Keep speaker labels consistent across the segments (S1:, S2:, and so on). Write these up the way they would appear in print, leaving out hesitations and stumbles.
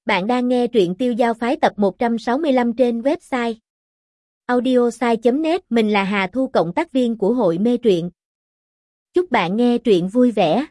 S1: Bạn đang nghe truyện Tiêu Giao Phái tập 165 trên website audiosai.net. Mình là Hà Thu, cộng tác viên của hội mê truyện. Chúc bạn nghe truyện vui vẻ.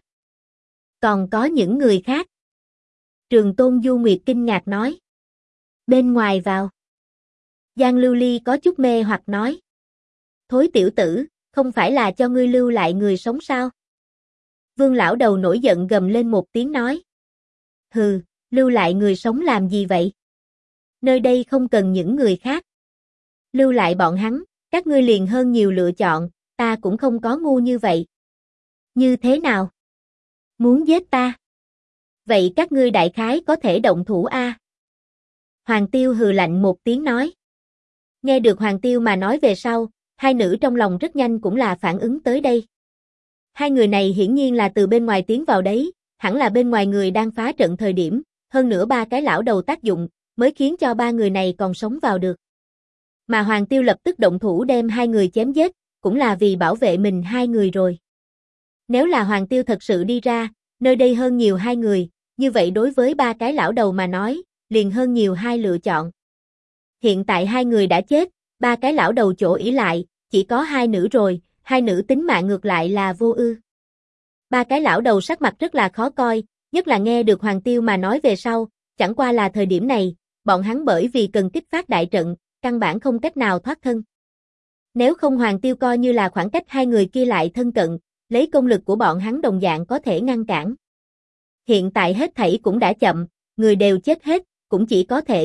S1: Còn có những người khác. Trường Tôn Du Nguyệt kinh ngạc nói. Bên ngoài vào. Giang Lưu Ly có chút mê hoặc nói. Thối tiểu tử, không phải là cho ngươi lưu lại người sống sao? Vương lão đầu nổi giận gầm lên một tiếng nói. Hừ, lưu lại người sống làm gì vậy? Nơi đây không cần những người khác. Lưu lại bọn hắn, các ngươi liền hơn nhiều lựa chọn, ta cũng không có ngu như vậy. Như thế nào? Muốn giết ta? Vậy các ngươi đại khái có thể động thủ a? Hoàng Tiêu hừ lạnh một tiếng nói. Nghe được Hoàng Tiêu mà nói về sau, hai nữ trong lòng rất nhanh cũng là phản ứng tới đây. Hai người này hiển nhiên là từ bên ngoài tiến vào đấy, hẳn là bên ngoài người đang phá trận thời điểm, hơn nữa ba cái lão đầu tác dụng, mới khiến cho ba người này còn sống vào được. Mà Hoàng Tiêu lập tức động thủ đem hai người chém giết, cũng là vì bảo vệ mình hai người rồi. Nếu là Hoàng Tiêu thật sự đi ra, nơi đây hơn nhiều hai người, như vậy đối với ba cái lão đầu mà nói, liền hơn nhiều hai lựa chọn. Hiện tại hai người đã chết, ba cái lão đầu chỗ ỷ lại, chỉ có hai nữ rồi, hai nữ tính mạng ngược lại là vô ư. Ba cái lão đầu sắc mặt rất là khó coi, nhất là nghe được Hoàng Tiêu mà nói về sau, chẳng qua là thời điểm này, bọn hắn bởi vì cần kích phát đại trận, căn bản không cách nào thoát thân. Nếu không Hoàng Tiêu coi như là khoảng cách hai người kia lại thân cận, lấy công lực của bọn hắn đồng dạng có thể ngăn cản. Hiện tại hết thảy cũng đã chậm, người đều chết hết, cũng chỉ có thể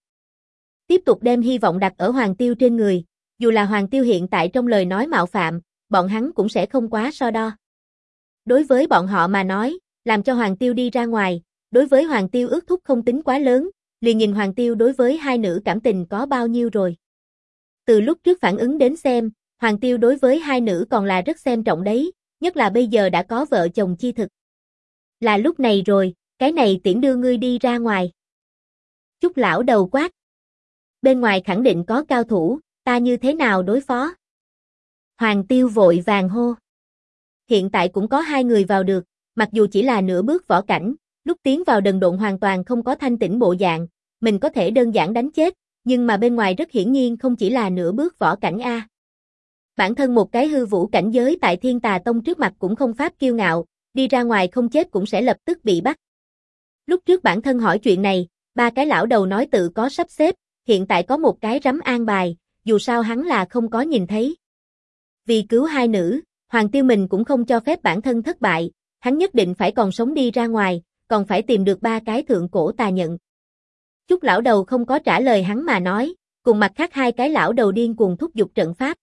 S1: tiếp tục đem hy vọng đặt ở Hoàng Tiêu trên người, dù là Hoàng Tiêu hiện tại trong lời nói mạo phạm, bọn hắn cũng sẽ không quá so đo. Đối với bọn họ mà nói, làm cho Hoàng Tiêu đi ra ngoài, đối với Hoàng Tiêu ước thúc không tính quá lớn, liền nhìn Hoàng Tiêu đối với hai nữ cảm tình có bao nhiêu rồi. Từ lúc trước phản ứng đến xem, Hoàng Tiêu đối với hai nữ còn là rất xem trọng đấy, nhất là bây giờ đã có vợ chồng chi thực. Là lúc này rồi, cái này tiễn đưa ngươi đi ra ngoài. Chúc lão đầu quát. Bên ngoài khẳng định có cao thủ, ta như thế nào đối phó? Hoàng Tiêu vội vàng hô. Hiện tại cũng có hai người vào được, mặc dù chỉ là nửa bước võ cảnh, lúc tiến vào đần độn hoàn toàn không có thanh tĩnh bộ dạng, mình có thể đơn giản đánh chết, nhưng mà bên ngoài rất hiển nhiên không chỉ là nửa bước võ cảnh a. Bản thân một cái hư vũ cảnh giới tại Thiên Tà Tông trước mặt cũng không pháp kiêu ngạo, đi ra ngoài không chết cũng sẽ lập tức bị bắt. Lúc trước bản thân hỏi chuyện này, ba cái lão đầu nói tự có sắp xếp, hiện tại có một cái rắm an bài, dù sao hắn là không có nhìn thấy. Vì cứu hai nữ, Hoàng Tiêu mình cũng không cho phép bản thân thất bại, hắn nhất định phải còn sống đi ra ngoài, còn phải tìm được ba cái thượng cổ tà nhận. Chúc lão đầu không có trả lời hắn mà nói, cùng mặt khác hai cái lão đầu điên cuồng thúc giục trận pháp.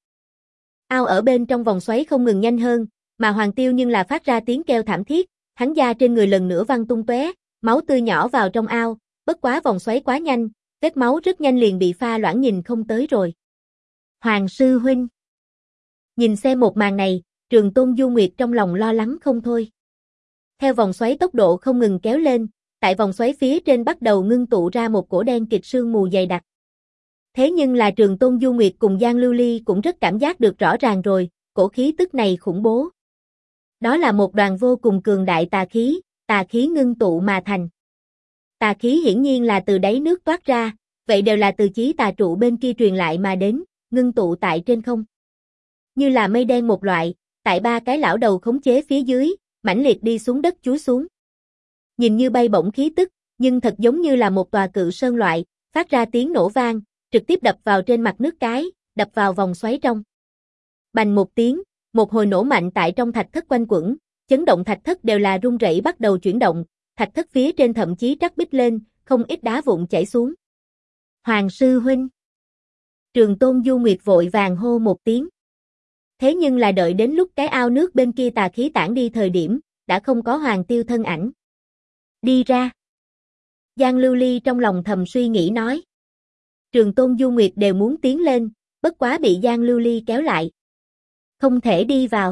S1: Ao ở bên trong vòng xoáy không ngừng nhanh hơn, mà Hoàng Tiêu nhưng là phát ra tiếng kêu thảm thiết, hắn da trên người lần nữa văng tung tóe, máu tươi nhỏ vào trong ao, bất quá vòng xoáy quá nhanh, vết máu rất nhanh liền bị pha loãng nhìn không tới rồi. Hoàng sư huynh. Nhìn xem một màn này, Trường Tôn Du Nguyệt trong lòng lo lắng không thôi. Theo vòng xoáy tốc độ không ngừng kéo lên, tại vòng xoáy phía trên bắt đầu ngưng tụ ra một cổ đen kịt sương mù dày đặc. Thế nhưng là Trường Tôn Du Nguyệt cùng Giang Lưu Ly cũng rất cảm giác được rõ ràng rồi, cổ khí tức này khủng bố. Đó là một đoàn vô cùng cường đại tà khí ngưng tụ mà thành. Tà khí hiển nhiên là từ đáy nước toát ra, vậy đều là từ chí tà trụ bên kia truyền lại mà đến, ngưng tụ tại trên không. Như là mây đen một loại, tại ba cái lão đầu khống chế phía dưới, mãnh liệt đi xuống đất chúi xuống. Nhìn như bay bổng khí tức, nhưng thật giống như là một tòa cự sơn loại, phát ra tiếng nổ vang, trực tiếp đập vào trên mặt nước cái, đập vào vòng xoáy trong. Bành một tiếng, một hồi nổ mạnh tại trong thạch thất quanh quẩn, chấn động thạch thất đều là rung rẩy bắt đầu chuyển động, thạch thất phía trên thậm chí trắc bích lên, không ít đá vụn chảy xuống. Hoàng sư huynh. Trường Tôn Du Nguyệt vội vàng hô một tiếng. Thế nhưng là đợi đến lúc cái ao nước bên kia tà khí tản đi thời điểm, đã không có Hoàng Tiêu thân ảnh. Đi ra. Giang Lưu Ly trong lòng thầm suy nghĩ nói. Trường Tôn Du Nguyệt đều muốn tiến lên, bất quá bị Giang Lưu Ly kéo lại. Không thể đi vào.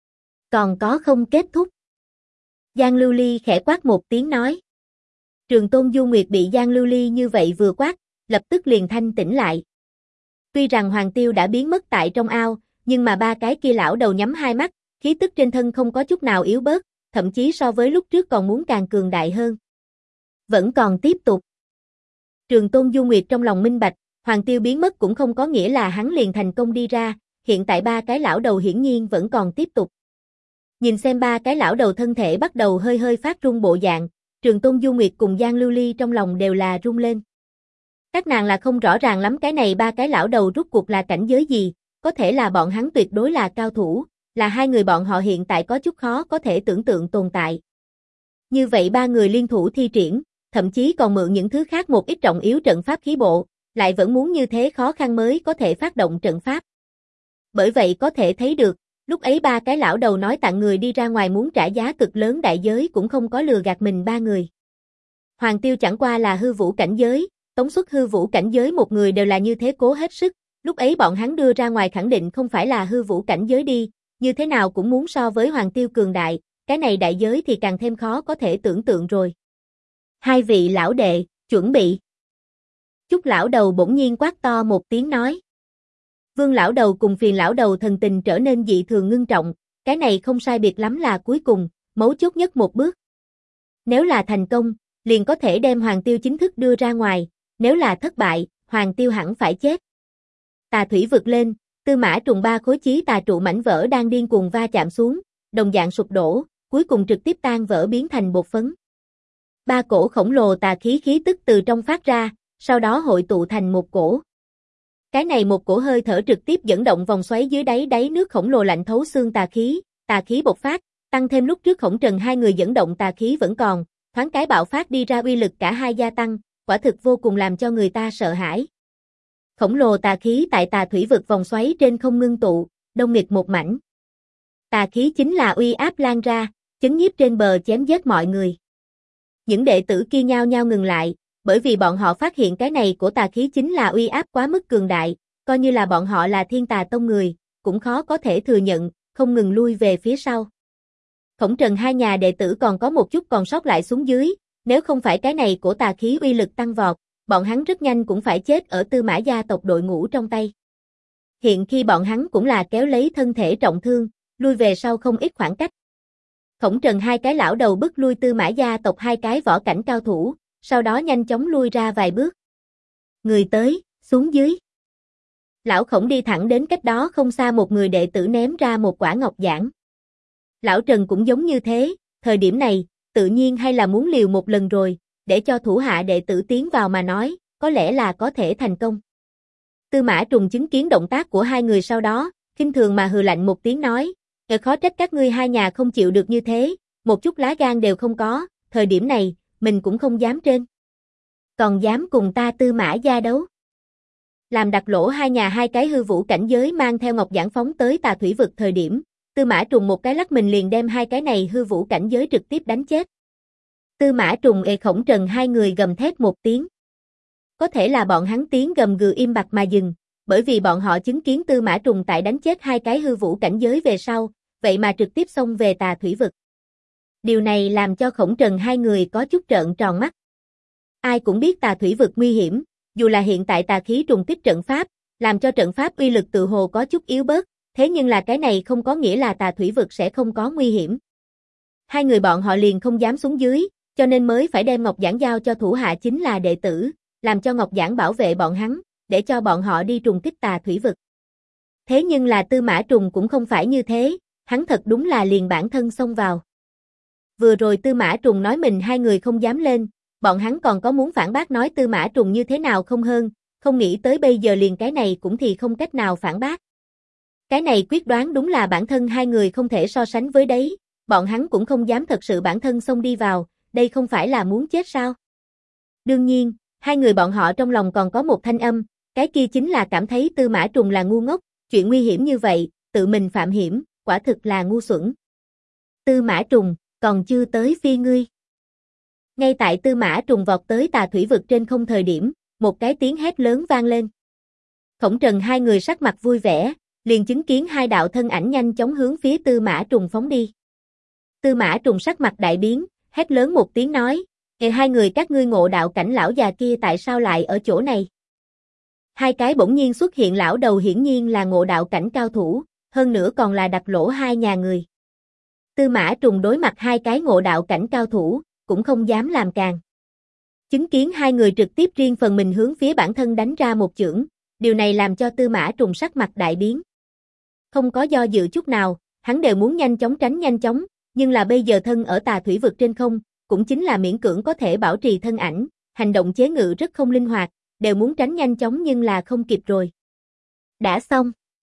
S1: Còn có không kết thúc. Giang Lưu Ly khẽ quát một tiếng nói. Trường Tôn Du Nguyệt bị Giang Lưu Ly như vậy vừa quát, lập tức liền thanh tỉnh lại. Tuy rằng Hoàng Tiêu đã biến mất tại trong ao, nhưng mà ba cái kia lão đầu nhắm hai mắt, khí tức trên thân không có chút nào yếu bớt, thậm chí so với lúc trước còn muốn càng cường đại hơn. Vẫn còn tiếp tục. Trường Tôn Du Nguyệt trong lòng minh bạch, Hoàng Tiêu biến mất cũng không có nghĩa là hắn liền thành công đi ra, hiện tại ba cái lão đầu hiển nhiên vẫn còn tiếp tục. Nhìn xem ba cái lão đầu thân thể bắt đầu hơi hơi phát run bộ dạng, Trường Tôn Du Nguyệt cùng Giang Lưu Ly trong lòng đều là run lên. Các nàng là không rõ ràng lắm cái này ba cái lão đầu rút cuộc là cảnh giới gì, có thể là bọn hắn tuyệt đối là cao thủ, là hai người bọn họ hiện tại có chút khó có thể tưởng tượng tồn tại. Như vậy ba người liên thủ thi triển, thậm chí còn mượn những thứ khác một ít trọng yếu trận pháp khí bộ, lại vẫn muốn như thế khó khăn mới có thể phát động trận pháp. Bởi vậy có thể thấy được, lúc ấy ba cái lão đầu nói tặng người đi ra ngoài muốn trả giá cực lớn đại giới cũng không có lừa gạt mình ba người. Hoàng Tiêu chẳng qua là hư vũ cảnh giới, Tống Xuất hư vũ cảnh giới một người đều là như thế cố hết sức, lúc ấy bọn hắn đưa ra ngoài khẳng định không phải là hư vũ cảnh giới đi, như thế nào cũng muốn so với Hoàng Tiêu cường đại, cái này đại giới thì càng thêm khó có thể tưởng tượng rồi. Hai vị lão đệ, chuẩn bị. Chúc lão đầu bỗng nhiên quát to một tiếng nói. Vương lão đầu cùng Phiền lão đầu thần tình trở nên dị thường ngưng trọng, cái này không sai biệt lắm là cuối cùng, mấu chốt nhất một bước. Nếu là thành công, liền có thể đem Hoàng Tiêu chính thức đưa ra ngoài, nếu là thất bại, Hoàng Tiêu hẳn phải chết. Tà thủy vực lên, Tư Mã Trùng ba khối chí tà trụ mảnh vỡ đang điên cuồng va chạm xuống, đồng dạng sụp đổ, cuối cùng trực tiếp tan vỡ biến thành bột phấn. Ba cổ khổng lồ tà khí khí tức từ trong phát ra, sau đó hội tụ thành một cổ. Cái này một cổ hơi thở trực tiếp dẫn động vòng xoáy dưới đáy nước khổng lồ lạnh thấu xương tà khí bộc phát, tăng thêm lúc trước Khổng Trần hai người dẫn động tà khí vẫn còn, thoáng cái bạo phát đi ra uy lực cả hai gia tăng, quả thực vô cùng làm cho người ta sợ hãi. Khổng lồ tà khí tại tà thủy vực vòng xoáy trên không ngưng tụ, đông nghịt một mảnh. Tà khí chính là uy áp lan ra, chấn nhiếp trên bờ chém giết mọi người. Những đệ tử kia nhao nhao ngừng lại, bởi vì bọn họ phát hiện cái này của tà khí chính là uy áp quá mức cường đại, coi như là bọn họ là Thiên Tà Tông người, cũng khó có thể thừa nhận, không ngừng lui về phía sau. Khổng Trần hai nhà đệ tử còn có một chút còn sót lại xuống dưới, nếu không phải cái này của tà khí uy lực tăng vọt, bọn hắn rất nhanh cũng phải chết ở Tư Mã gia tộc đội ngũ trong tay. Hiện khi bọn hắn cũng là kéo lấy thân thể trọng thương, lui về sau không ít khoảng cách. Khổng Trần hai cái lão đầu bức lui Tư Mã gia tộc hai cái võ cảnh cao thủ, sau đó nhanh chóng lui ra vài bước. Người tới, xuống dưới. Lão Khổng đi thẳng đến cách đó không xa một người đệ tử ném ra một quả ngọc giản. Lão Trần cũng giống như thế, thời điểm này, tự nhiên hay là muốn liều một lần rồi, để cho thủ hạ đệ tử tiến vào mà nói, có lẽ là có thể thành công. Tư Mã Trùng chứng kiến động tác của hai người sau đó, khinh thường mà hừ lạnh một tiếng nói, khó trách các ngươi hai nhà không chịu được như thế, một chút lá gan đều không có, thời điểm này, mình cũng không dám trên. Còn dám cùng ta Tư Mã gia đấu. Làm đặt lỗ hai nhà hai cái hư vũ cảnh giới mang theo ngọc giản phóng tới tà thủy vực thời điểm, Tư Mã Trùng một cái lắc mình liền đem hai cái này hư vũ cảnh giới trực tiếp đánh chết. Tư Mã Trùng Khổng Trần hai người gầm thét một tiếng. Có thể là bọn hắn tiếng gầm gừ im bặt mà dừng, bởi vì bọn họ chứng kiến Tư Mã Trùng tại đánh chết hai cái hư vũ cảnh giới về sau, vậy mà trực tiếp xông về tà thủy vực. Điều này làm cho Khổng Trần hai người có chút trợn tròn mắt. Ai cũng biết tà thủy vực nguy hiểm, dù là hiện tại tà khí trùng kích trận pháp, làm cho trận pháp uy lực tự hồ có chút yếu bớt, thế nhưng là cái này không có nghĩa là tà thủy vực sẽ không có nguy hiểm. Hai người bọn họ liền không dám xuống dưới, cho nên mới phải đem ngọc giản giao cho thủ hạ chính là đệ tử, làm cho ngọc giản bảo vệ bọn hắn, để cho bọn họ đi trùng kích tà thủy vực. Thế nhưng là Tư Mã Trùng cũng không phải như thế, hắn thật đúng là liền bản thân xông vào. Vừa rồi Tư Mã Trùng nói mình hai người không dám lên, bọn hắn còn có muốn phản bác nói Tư Mã Trùng như thế nào không hơn, không nghĩ tới bây giờ liền cái này cũng thì không cách nào phản bác. Cái này quyết đoán đúng là bản thân hai người không thể so sánh với đấy, bọn hắn cũng không dám thật sự bản thân xông đi vào, đây không phải là muốn chết sao? Đương nhiên, hai người bọn họ trong lòng còn có một thanh âm, cái kia chính là cảm thấy Tư Mã Trùng là ngu ngốc, chuyện nguy hiểm như vậy, tự mình phạm hiểm, quả thực là ngu xuẩn. Tư Mã Trùng, còn chưa tới phi ngươi. Ngay tại Tư Mã Trùng vọt tới tà thủy vực trên không thời điểm, một cái tiếng hét lớn vang lên. Khổng Trần hai người sắc mặt vui vẻ, liền chứng kiến hai đạo thân ảnh nhanh chóng hướng phía Tư Mã Trùng phóng đi. Tư Mã Trùng sắc mặt đại biến, hét lớn một tiếng nói, hai người các ngươi ngộ đạo cảnh lão già kia tại sao lại ở chỗ này? Hai cái bỗng nhiên xuất hiện lão đầu hiển nhiên là ngộ đạo cảnh cao thủ, hơn nữa còn là đặt lỗ hai nhà người. Tư Mã Trùng đối mặt hai cái ngộ đạo cảnh cao thủ, cũng không dám làm càn. Chứng kiến hai người trực tiếp riêng phần mình hướng phía bản thân đánh ra một chưởng, điều này làm cho Tư Mã Trùng sắc mặt đại biến. Không có do dự chút nào, hắn đều muốn nhanh chóng tránh nhanh chóng, nhưng là bây giờ thân ở Tà Thủy vực trên không, cũng chính là miễn cưỡng có thể bảo trì thân ảnh, hành động chế ngự rất không linh hoạt, đều muốn tránh nhanh chóng nhưng là không kịp rồi. Đã xong.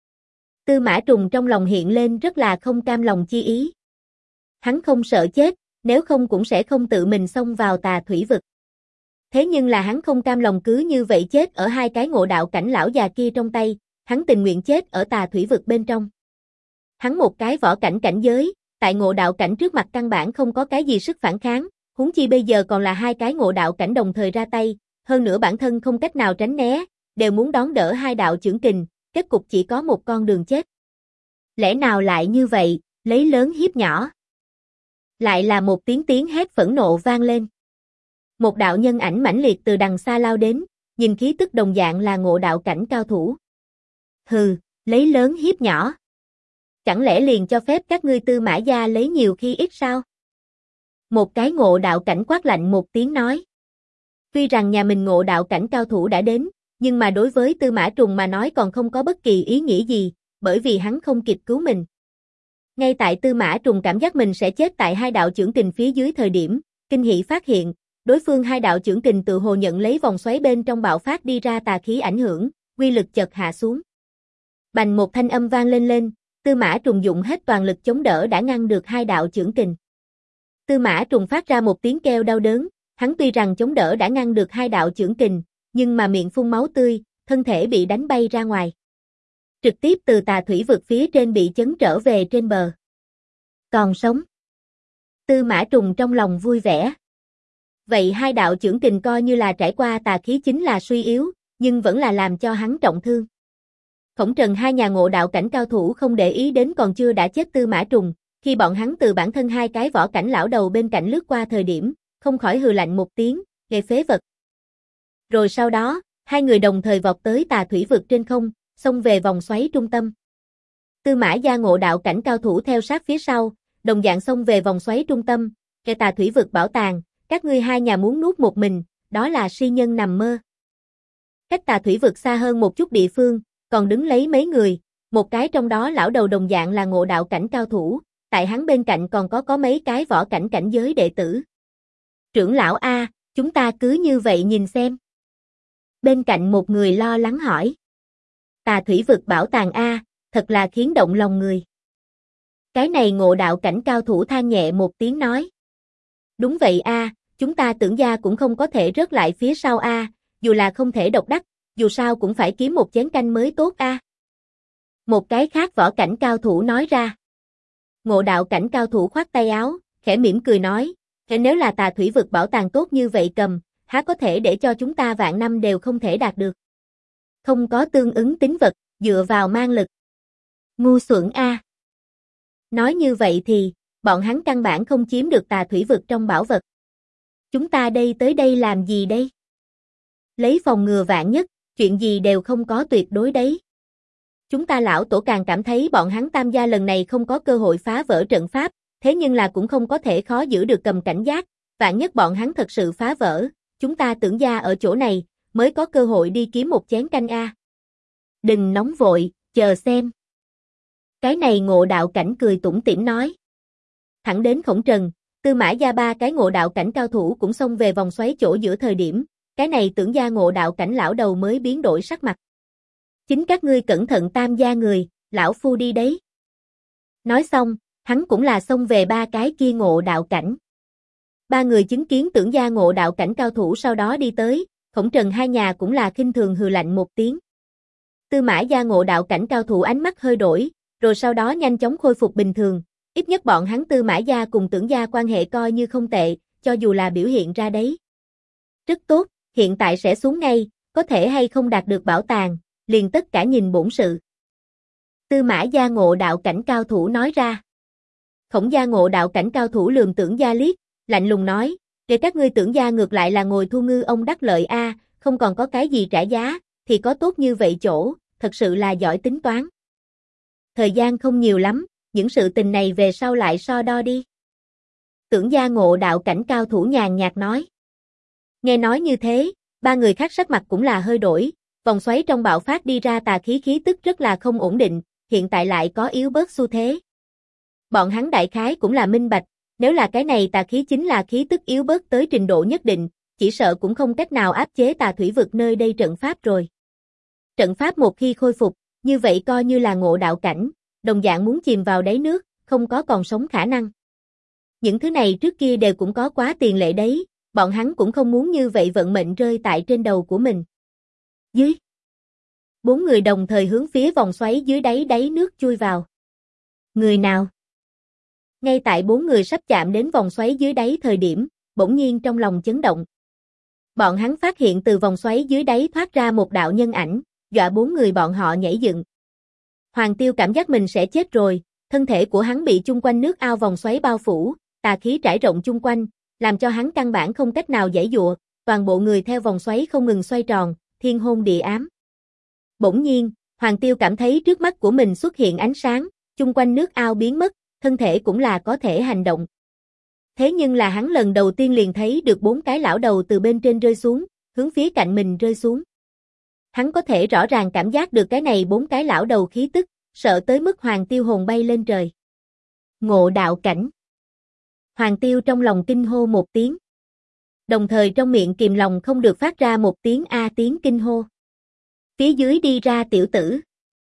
S1: Tư Mã Trùng trong lòng hiện lên rất là không cam lòng chi ý. Hắn không sợ chết, nếu không cũng sẽ không tự mình xông vào Tà Thủy vực. Thế nhưng là hắn không cam lòng cứ như vậy chết ở hai cái ngộ đạo cảnh lão già kia trong tay, hắn tình nguyện chết ở Tà Thủy vực bên trong. Hắn một cái võ cảnh cảnh giới, tại ngộ đạo cảnh trước mặt căn bản không có cái gì sức phản kháng, huống chi bây giờ còn là hai cái ngộ đạo cảnh đồng thời ra tay, hơn nữa bản thân không cách nào tránh né, đều muốn đón đỡ hai đạo chưởng kình, kết cục chỉ có một con đường chết. Lẽ nào lại như vậy, lấy lớn hiếp nhỏ? Lại là một tiếng hét phẫn nộ vang lên. Một đạo nhân ảnh mãnh liệt từ đằng xa lao đến, nhìn khí tức đồng dạng là ngộ đạo cảnh cao thủ. Hừ, lấy lớn hiếp nhỏ. Chẳng lẽ liền cho phép các ngươi Tư Mã gia lấy nhiều khi ít sao? Một cái ngộ đạo cảnh quát lạnh một tiếng nói. Tuy rằng nhà mình ngộ đạo cảnh cao thủ đã đến, nhưng mà đối với Tư Mã Trùng mà nói còn không có bất kỳ ý nghĩa gì, bởi vì hắn không kịp cứu mình. Ngay tại Tư Mã Trùng cảm giác mình sẽ chết tại hai đạo chưởng kình phía dưới thời điểm, kinh hỉ phát hiện, đối phương hai đạo chưởng kình tự hồ nhận lấy vòng xoáy bên trong bạo phát đi ra tà khí ảnh hưởng, quy lực chợt hạ xuống. Bành một thanh âm vang lên, Tư Mã Trùng dụng hết toàn lực chống đỡ đã ngăn được hai đạo chưởng kình. Tư Mã Trùng phát ra một tiếng kêu đau đớn, hắn tuy rằng chống đỡ đã ngăn được hai đạo chưởng kình, nhưng mà miệng phun máu tươi, thân thể bị đánh bay ra ngoài. Trực tiếp từ Tà Thủy vực phía trên bị chấn trở về trên bờ. Còn sống. Tư Mã Trùng trong lòng vui vẻ. Vậy hai đạo chưởng kình coi như là trải qua tà khí chính là suy yếu, nhưng vẫn là làm cho hắn trọng thương. Khổng Trần hai nhà ngộ đạo cảnh cao thủ không để ý đến còn chưa đã chết Tư Mã Trùng, khi bọn hắn từ bản thân hai cái võ cảnh lão đầu bên cạnh lướt qua thời điểm, không khỏi hừ lạnh một tiếng, ghê phế vật. Rồi sau đó, hai người đồng thời vọt tới Tà Thủy vực trên không, xông về vòng xoáy trung tâm. Tư Mã gia ngộ đạo cảnh cao thủ theo sát phía sau, đồng dạng xông về vòng xoáy trung tâm, cái Tà Thủy vực bảo tàng, các ngươi hai nhà muốn nuốt một mình, đó là si nhân nằm mơ. Cách Tà Thủy vực xa hơn một chút địa phương, còn đứng lấy mấy người, một cái trong đó lão đầu đồng dạng là ngộ đạo cảnh cao thủ, tại hắn bên cạnh còn có mấy cái võ cảnh cảnh giới đệ tử. Trưởng lão A, chúng ta cứ như vậy nhìn xem. Bên cạnh một người lo lắng hỏi. Tà Thủy vực bảo tàng A, thật là khiến động lòng người. Cái này ngộ đạo cảnh cao thủ than nhẹ một tiếng nói. Đúng vậy A, chúng ta tưởng gia cũng không có thể rớt lại phía sau A, dù là không thể độc đắc, dù sao cũng phải kiếm một chén canh mới tốt A. Một cái khác võ cảnh cao thủ nói ra. Ngộ đạo cảnh cao thủ khoát tay áo, khẽ mỉm cười nói, nếu là Tà Thủy vực bảo tàng tốt như vậy cầm, há có thể để cho chúng ta vạn năm đều không thể đạt được. Không có tương ứng tín vật, dựa vào mang lực. Ngu xuẩn A. Nói như vậy thì, bọn hắn căn bản không chiếm được Tà Thủy vực trong bảo vật. Chúng ta tới đây làm gì đây? Lấy phòng ngừa vạn nhất, chuyện gì đều không có tuyệt đối đấy. Chúng ta lão tổ càng cảm thấy bọn hắn Tam gia lần này không có cơ hội phá vỡ trận pháp, thế nhưng là cũng không có thể khó giữ được cầm cảnh giác, vạn nhất bọn hắn thật sự phá vỡ, chúng ta tưởng gia ở chỗ này, mới có cơ hội đi kiếm một chén canh A. Đừng nóng vội, chờ xem. Cái này ngộ đạo cảnh cười tủm tỉm nói. Thẳng đến Khổng Trần, Tư Mã gia ba cái ngộ đạo cảnh cao thủ cũng xông về vòng xoáy chỗ giữa thời điểm, cái này tưởng gia ngộ đạo cảnh lão đầu mới biến đổi sắc mặt. Chính các ngươi cẩn thận Tam gia người, lão phu đi đấy. Nói xong, hắn cũng là xông về ba cái kia ngộ đạo cảnh. Ba người chứng kiến tưởng gia ngộ đạo cảnh cao thủ sau đó đi tới, Khổng Trần hai nhà cũng là khinh thường hừ lạnh một tiếng. Tư Mã gia ngộ đạo cảnh cao thủ ánh mắt hơi đổi, rồi sau đó nhanh chóng khôi phục bình thường, ít nhất bọn hắn Tư Mã gia cùng tưởng gia quan hệ coi như không tệ, cho dù là biểu hiện ra đấy. Rất tốt, hiện tại sẽ xuống ngay, có thể hay không đạt được bảo tàng, liền tất cả nhìn bổn sự. Tư Mã gia ngộ đạo cảnh cao thủ nói ra. Khổng gia ngộ đạo cảnh cao thủ lườm tưởng gia liếc, lạnh lùng nói, để các ngươi tưởng gia ngược lại là ngồi thu ngư ông đắc lợi A, không còn có cái gì trả giá, thì có tốt như vậy chỗ, thật sự là giỏi tính toán. Thời gian không nhiều lắm, những sự tình này về sau lại so đo đi. Tưởng gia ngộ đạo cảnh cao thủ nhàn nhạt nói. Nghe nói như thế, ba người khác sắc mặt cũng là hơi đổi, vòng xoáy trong bạo phát đi ra tà khí tức rất là không ổn định, hiện tại lại có yếu bớt xu thế. Bọn hắn đại khái cũng là minh bạch, nếu là cái này tà khí chính là khí tức yếu bớt tới trình độ nhất định, chỉ sợ cũng không cách nào áp chế tà thủy vực nơi đây trận pháp rồi. Trận pháp một khi khôi phục, như vậy coi như là ngộ đạo cảnh, đồng dạng muốn chìm vào đáy nước, không có còn sống khả năng. Những thứ này trước kia đều cũng có quá tiền lệ đấy, bọn hắn cũng không muốn như vậy vận mệnh rơi tại trên đầu của mình. Dưới. 4 người đồng thời hướng phía vòng xoáy dưới đáy nước chui vào. Người nào? Ngay tại 4 người sắp chạm đến vòng xoáy dưới đáy thời điểm, bỗng nhiên trong lòng chấn động. Bọn hắn phát hiện từ vòng xoáy dưới đáy thoát ra một đạo nhân ảnh, dọa 4 người bọn họ nhảy dựng. Hoàng Tiêu cảm giác mình sẽ chết rồi, thân thể của hắn bị chung quanh nước ao vòng xoáy bao phủ, tà khí trải rộng chung quanh, làm cho hắn căn bản không cách nào giãy giụa, toàn bộ người theo vòng xoáy không ngừng xoay tròn, thiên hôn địa ám. Bỗng nhiên, Hoàng Tiêu cảm thấy trước mắt của mình xuất hiện ánh sáng, chung quanh nước ao biến mất, thân thể cũng là có thể hành động. Thế nhưng là hắn lần đầu tiên liền thấy được 4 cái lão đầu từ bên trên rơi xuống, hướng phía cạnh mình rơi xuống. Hắn có thể rõ ràng cảm giác được cái này 4 cái lão đầu khí tức, sợ tới mức Hoàng Tiêu hồn bay lên trời. Ngộ đạo cảnh. Hoàng Tiêu trong lòng kinh hô một tiếng. Đồng thời trong miệng kìm lòng không được phát ra một tiếng a tiếng kinh hô. Phía dưới đi ra tiểu tử.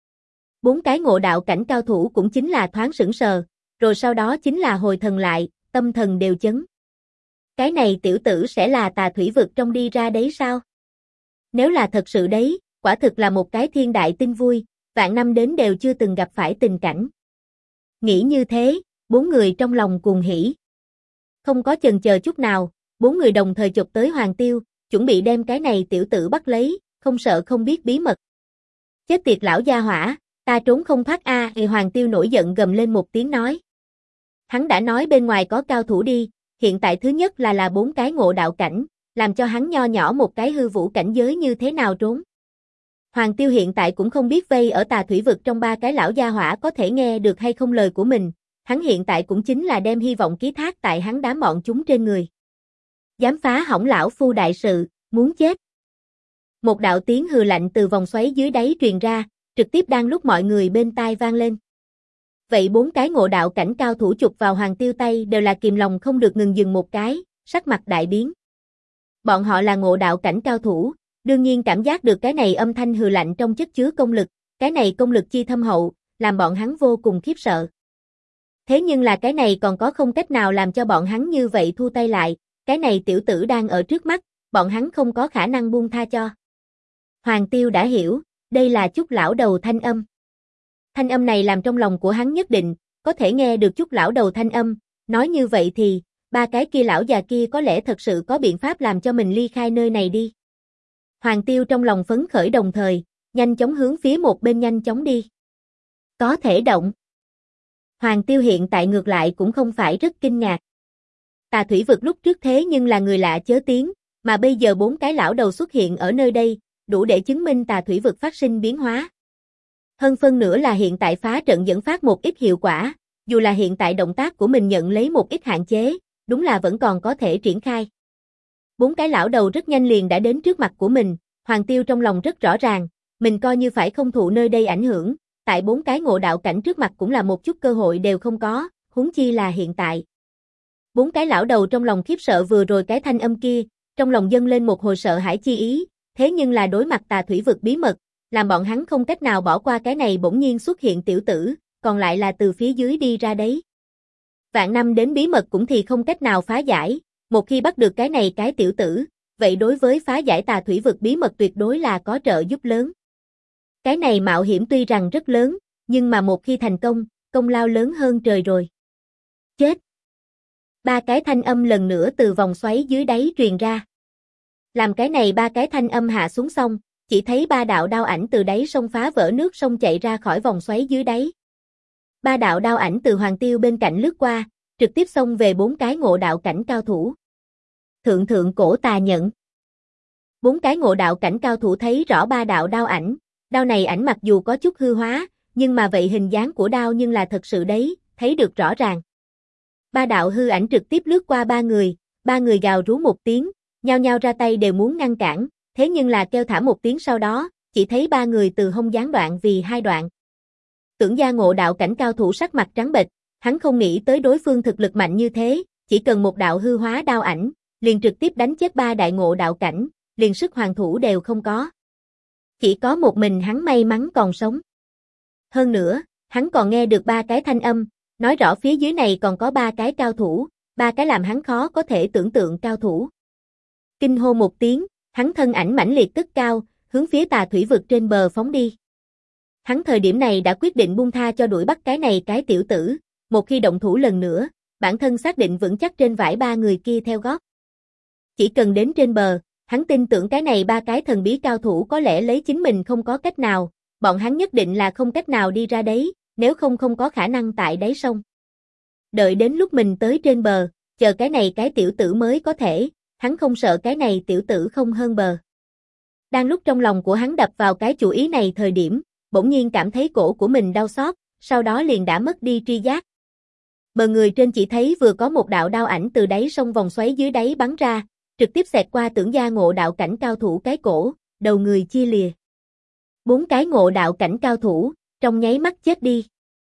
S1: 4 cái ngộ đạo cảnh cao thủ cũng chính là thoáng sững sờ, rồi sau đó chính là hồi thần lại, tâm thần đều chấn. Cái này tiểu tử sẽ là tà thủy vực trong đi ra đấy sao? Nếu là thật sự đấy, quả thực là một cái thiên đại tin vui, vạn năm đến đều chưa từng gặp phải tình cảnh. Nghĩ như thế, 4 người trong lòng cuồng hỉ. Không có chần chờ chút nào, 4 người đồng thời chụp tới Hoàng Tiêu, chuẩn bị đem cái này tiểu tử bắt lấy, không sợ không biết bí mật. Chết tiệt lão gia hỏa, ta trốn không thoát a. Hoàng Tiêu nổi giận gầm lên một tiếng nói. Hắn đã nói bên ngoài có cao thủ đi, hiện tại thứ nhất là 4 cái ngộ đạo cảnh, làm cho hắn nho nhỏ một cái hư vũ cảnh giới như thế nào trốn. Hoàng Tiêu hiện tại cũng không biết vây ở tà thủy vực trong 3 cái lão gia hỏa có thể nghe được hay không lời của mình, hắn hiện tại cũng chính là đem hy vọng ký thác tại hắn đám bọn chúng trên người. Dám phá hỏng lão phu đại sự, muốn chết. Một đạo tiếng hừ lạnh từ vòng xoáy dưới đáy truyền ra, trực tiếp đang lúc mọi người bên tai vang lên. Vậy 4 cái ngộ đạo cảnh cao thủ chụp vào Hoàng Tiêu tay đều là kìm lòng không được ngừng dừng một cái, sắc mặt đại biến. Bọn họ là ngộ đạo cảnh cao thủ, đương nhiên cảm giác được cái này âm thanh hừ lạnh trong chất chứa công lực, cái này công lực chi thâm hậu, làm bọn hắn vô cùng khiếp sợ. Thế nhưng là cái này còn có không cách nào làm cho bọn hắn như vậy thu tay lại, cái này tiểu tử đang ở trước mắt, bọn hắn không có khả năng buông tha cho. Hoàng Tiêu đã hiểu, đây là chút lão đầu thanh âm. Thanh âm này làm trong lòng của hắn nhất định, có thể nghe được chút lão đầu thanh âm, nói như vậy thì, 3 cái kia lão già kia có lẽ thật sự có biện pháp làm cho mình ly khai nơi này đi. Hoàng Tiêu trong lòng phấn khởi đồng thời, nhanh chóng hướng phía một bên nhanh chóng đi. Có thể động. Hoàng Tiêu hiện tại ngược lại cũng không phải rất kinh ngạc. Tà thủy vực lúc trước thế nhưng là người lạ chớ tiếng, mà bây giờ 4 cái lão đầu xuất hiện ở nơi đây, đủ để chứng minh tà thủy vực phát sinh biến hóa. Hơn phân nữa là hiện tại phá trận dẫn phát một ít hiệu quả, dù là hiện tại động tác của mình nhận lấy một ít hạn chế, đúng là vẫn còn có thể triển khai. 4 cái lão đầu rất nhanh liền đã đến trước mặt của mình, Hoàng Tiêu trong lòng rất rõ ràng, mình coi như phải không thụ nơi đây ảnh hưởng, tại 4 cái ngộ đạo cảnh trước mặt cũng là một chút cơ hội đều không có, huống chi là hiện tại. 4 cái lão đầu trong lòng khiếp sợ vừa rồi cái thanh âm kia, trong lòng dâng lên một hồi sợ hãi chi ý, thế nhưng là đối mặt tà thủy vực bí mật, làm bọn hắn không cách nào bỏ qua cái này bỗng nhiên xuất hiện tiểu tử, còn lại là từ phía dưới đi ra đấy. Vạn năm đến bí mật cũng thì không cách nào phá giải, một khi bắt được cái này cái tiểu tử, vậy đối với phá giải tà thủy vực bí mật tuyệt đối là có trợ giúp lớn. Cái này mạo hiểm tuy rằng rất lớn, nhưng mà một khi thành công, công lao lớn hơn trời rồi. Chết! 3 cái thanh âm lần nữa từ vòng xoáy dưới đáy truyền ra. Làm cái này 3 cái thanh âm hạ xuống xong, chỉ thấy 3 đạo đao ảnh từ đáy sông phá vỡ nước sông chạy ra khỏi vòng xoáy dưới đáy. 3 đạo đao ảnh từ Hoàng Tiêu bên cạnh lướt qua, trực tiếp xông về 4 cái ngộ đạo cảnh cao thủ. Thượng cổ tà nhận. 4 cái ngộ đạo cảnh cao thủ thấy rõ 3 đạo đao ảnh, đao này ảnh mặc dù có chút hư hóa, nhưng mà vậy hình dáng của đao nhưng là thật sự đấy, thấy được rõ ràng. 3 đạo hư ảnh trực tiếp lướt qua 3 người gào rú một tiếng, nhao nhao ra tay đều muốn ngăn cản, thế nhưng là kêu thả một tiếng sau đó, chỉ thấy ba người từ hông giáng đoạn vì hai đoạn. Tưởng Gia ngộ đạo cảnh cao thủ sắc mặt trắng bệch, hắn không nghĩ tới đối phương thực lực mạnh như thế, chỉ cần một đạo hư hóa đao ảnh, liền trực tiếp đánh chết ba đại ngộ đạo cảnh, liền sức hoàn thủ đều không có. Chỉ có một mình hắn may mắn còn sống. Hơn nữa, hắn còn nghe được ba cái thanh âm, nói rõ phía dưới này còn có ba cái cao thủ, ba cái làm hắn khó có thể tưởng tượng cao thủ. Kinh hô một tiếng, hắn thân ảnh mãnh liệt cất cao, hướng phía tà thủy vực trên bờ phóng đi. Hắn thời điểm này đã quyết định buông tha cho đuổi bắt cái này cái tiểu tử, một khi động thủ lần nữa, bản thân xác định vững chắc trên vải ba người kia theo gót. Chỉ cần đến trên bờ, hắn tin tưởng cái này ba cái thần bí cao thủ có lẽ lấy chính mình không có cách nào, bọn hắn nhất định là không cách nào đi ra đấy, nếu không không có khả năng tại đáy sông. Đợi đến lúc mình tới trên bờ, chờ cái này cái tiểu tử mới có thể, hắn không sợ cái này tiểu tử không hơn bờ. Đang lúc trong lòng của hắn đập vào cái chủ ý này thời điểm, bỗng nhiên cảm thấy cổ của mình đau xót, sau đó liền đã mất đi tri giác. Bờ người trên chỉ thấy vừa có một đạo đao ảnh từ đáy sông vòng xoáy dưới đáy bắn ra, trực tiếp xẹt qua Tưởng Gia ngộ đạo cảnh cao thủ cái cổ, đầu người chia lìa. Bốn cái ngộ đạo cảnh cao thủ, trong nháy mắt chết đi.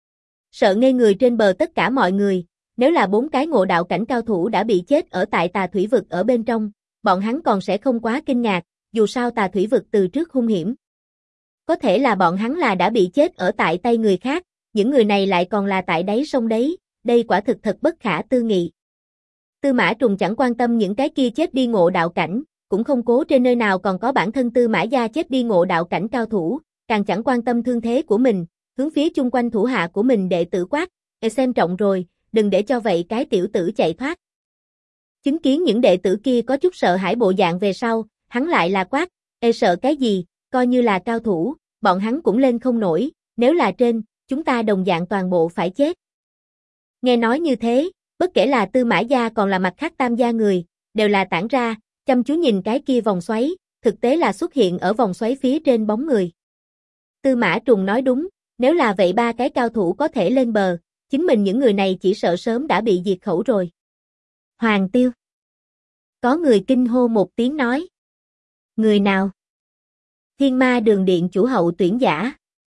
S1: Sợ ngây người trên bờ tất cả mọi người, nếu là bốn cái ngộ đạo cảnh cao thủ đã bị chết ở tại tà thủy vực ở bên trong, bọn hắn còn sẽ không quá kinh ngạc, dù sao tà thủy vực từ trước hung hiểm. Có thể là bọn hắn là đã bị chết ở tại tay người khác, những người này lại còn là tại đáy sông đấy, đây quả thực thật bất khả tư nghị. Tư Mã Trùng chẳng quan tâm những cái kia chết đi ngộ đạo cảnh, cũng không cố trên nơi nào còn có bản thân Tư Mã gia chết đi ngộ đạo cảnh cao thủ, càng chẳng quan tâm thương thế của mình, hướng phía chung quanh thủ hạ của mình đệ tử quát, xem trọng rồi, đừng để cho vậy cái tiểu tử chạy thoát. Chứng kiến những đệ tử kia có chút sợ hãi bộ dạng về sau, hắn lại là quát, sợ cái gì, coi như là cao thủ, bọn hắn cũng lên không nổi, nếu là trên, chúng ta đồng dạng toàn bộ phải chết. Nghe nói như thế, bất kể là Tư Mã gia còn là mặt khác Tam gia người, đều là tản ra, chăm chú nhìn cái kia vòng xoáy, thực tế là xuất hiện ở vòng xoáy phía trên bóng người. Tư Mã Trùng nói đúng, nếu là vậy ba cái cao thủ có thể lên bờ, chính mình những người này chỉ sợ sớm đã bị diệt khẩu rồi. Hoàng Tiêu. Có người kinh hô một tiếng nói. Người nào? Thiên Ma Đường Điện chủ hậu tuyển giả.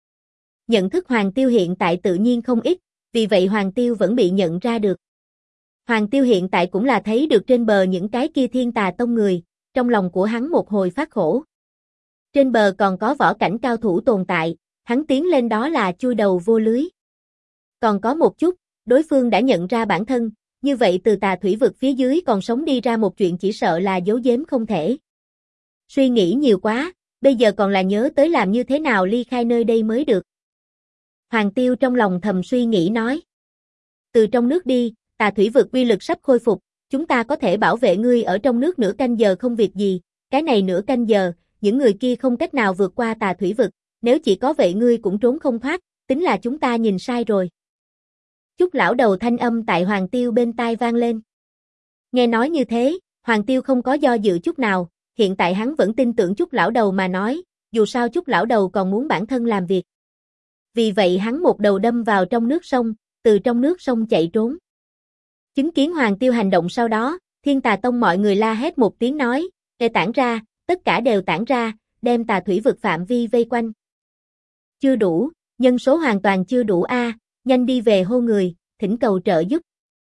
S1: Nhận thức Hoàng Tiêu hiện tại tự nhiên không ít, vì vậy Hoàng Tiêu vẫn bị nhận ra được. Hoàng Tiêu hiện tại cũng là thấy được trên bờ những cái kia Thiên Tà Tông người, trong lòng của hắn một hồi phát khổ. Trên bờ còn có võ cảnh cao thủ tồn tại, hắn tiến lên đó là chui đầu vô lưới. Còn có một chút, đối phương đã nhận ra bản thân, như vậy từ tà thủy vực phía dưới còn sống đi ra một chuyện chỉ sợ là giấu giếm không thể. Suy nghĩ nhiều quá, bây giờ còn là nhớ tới làm như thế nào ly khai nơi đây mới được. Hoàng Tiêu trong lòng thầm suy nghĩ nói. Từ trong nước đi, tà thủy vực uy lực sắp khôi phục, chúng ta có thể bảo vệ ngươi ở trong nước nửa canh giờ không việc gì, cái này nửa canh giờ, những người kia không cách nào vượt qua tà thủy vực, nếu chỉ có vậy ngươi cũng trốn không thoát, tính là chúng ta nhìn sai rồi. Chúc lão đầu thanh âm tại Hoàng Tiêu bên tai vang lên. Nghe nói như thế, Hoàng Tiêu không có do dự chút nào, hiện tại hắn vẫn tin tưởng Chúc lão đầu mà nói, dù sao Chúc lão đầu còn muốn bản thân làm việc. Vì vậy hắn một đầu đâm vào trong nước sông, từ trong nước sông chạy trốn. Chứng kiến Hoàng Tiêu hành động sau đó, Thiên Tà Tông mọi người la hét một tiếng nói, tản ra, tất cả đều tản ra, đem tà thủy vực phạm vi vây quanh. Chưa đủ, nhân số hoàn toàn chưa đủ a, nhanh đi về hô người, thỉnh cầu trợ giúp.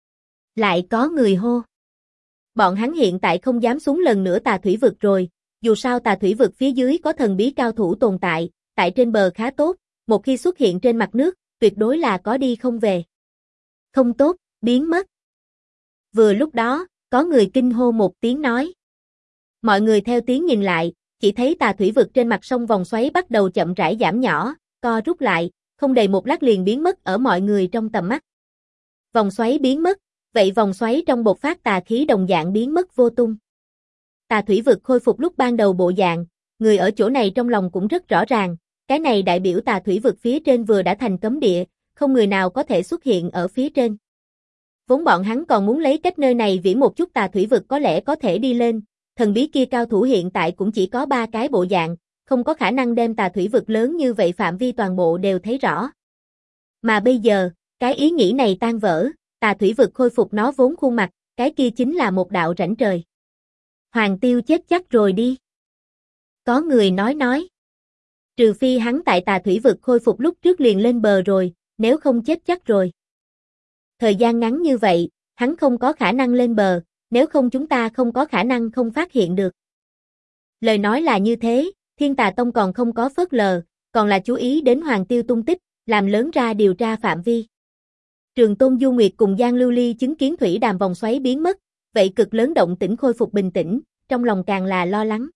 S1: Lại có người hô. Bọn hắn hiện tại không dám xuống lần nữa tà thủy vực rồi, dù sao tà thủy vực phía dưới có thần bí cao thủ tồn tại, tại trên bờ khá tốt, một khi xuất hiện trên mặt nước, tuyệt đối là có đi không về. Không tốt, biến mất. Vừa lúc đó, có người kinh hô một tiếng nói. Mọi người theo tiếng nhìn lại, chỉ thấy tà thủy vực trên mặt sông vòng xoáy bắt đầu chậm rãi giảm nhỏ, co rút lại, không đầy một lát liền biến mất ở mọi người trong tầm mắt. Vòng xoáy biến mất, vậy vòng xoáy trong bộc phát tà khí đồng dạng biến mất vô tung. Tà thủy vực khôi phục lúc ban đầu bộ dạng, người ở chỗ này trong lòng cũng rất rõ ràng, cái này đại biểu tà thủy vực phía trên vừa đã thành cấm địa, không người nào có thể xuất hiện ở phía trên. Vốn bọn hắn còn muốn lấy cách nơi này viễn một chút tà thủy vực có lẽ có thể đi lên, thần bí kia cao thủ hiện tại cũng chỉ có 3 cái bộ dạng, không có khả năng đem tà thủy vực lớn như vậy phạm vi toàn bộ đều thấy rõ. Mà bây giờ, cái ý nghĩ này tan vỡ, tà thủy vực khôi phục nó vốn khuôn mặt, cái kia chính là một đạo rãnh trời. Hoàng Tiêu chết chắc rồi đi. Có người nói. Trừ phi hắn tại Tà Thủy vực khôi phục lúc trước liền lên bờ rồi, nếu không chết chắc rồi. Thời gian ngắn như vậy, hắn không có khả năng lên bờ, nếu không chúng ta không có khả năng không phát hiện được. Lời nói là như thế, Thiên Tà Tông còn không có phớt lờ, còn là chú ý đến Hoàng Tiêu tung tích, làm lớn ra điều tra phạm vi. Trường Tôn Du Nguyệt cùng Giang Lưu Ly chứng kiến thủy đàm vòng xoáy biến mất, vậy cực lớn động tĩnh khôi phục bình tĩnh, trong lòng càng là lo lắng.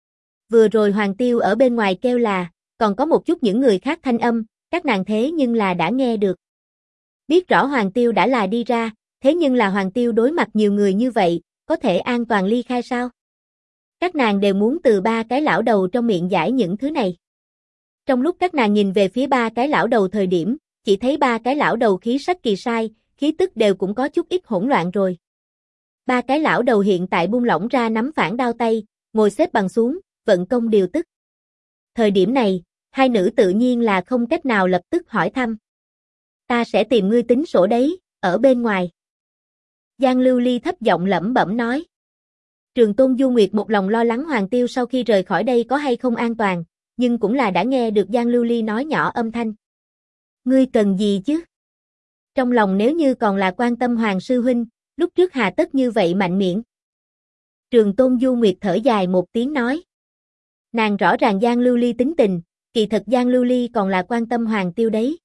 S1: Vừa rồi Hoàng Tiêu ở bên ngoài kêu là, còn có một chút những người khác thanh âm, các nàng thế nhưng là đã nghe được. Biết rõ Hoàng Tiêu đã là đi ra, thế nhưng là Hoàng Tiêu đối mặt nhiều người như vậy, có thể an toàn ly khai sao? Các nàng đều muốn từ ba cái lão đầu trong miệng giải những thứ này. Trong lúc các nàng nhìn về phía ba cái lão đầu thời điểm, chỉ thấy ba cái lão đầu khí sắc kỳ sai, khí tức đều cũng có chút ít hỗn loạn rồi. Ba cái lão đầu hiện tại buông lỏng ra nắm phản đao tay, ngồi xếp bằng xuống, vận công điều tức. Thời điểm này, hai nữ tự nhiên là không cách nào lập tức hỏi thăm. Ta sẽ tìm ngươi tính sổ đấy, ở bên ngoài. Giang Lưu Ly thấp giọng lẩm bẩm nói. Trường Tôn Du Nguyệt một lòng lo lắng Hoàng Tiêu sau khi rời khỏi đây có hay không an toàn, nhưng cũng là đã nghe được Giang Lưu Ly nói nhỏ âm thanh. Ngươi cần gì chứ? Trong lòng nếu như còn là quan tâm Hoàng sư huynh, lúc trước hà tất như vậy mạnh miệng. Trường Tôn Du Nguyệt thở dài một tiếng nói. Nàng rõ ràng Giang Lưu Ly tính tình, kỳ thật Giang Lưu Ly còn là quan tâm Hoàng Tiêu đấy.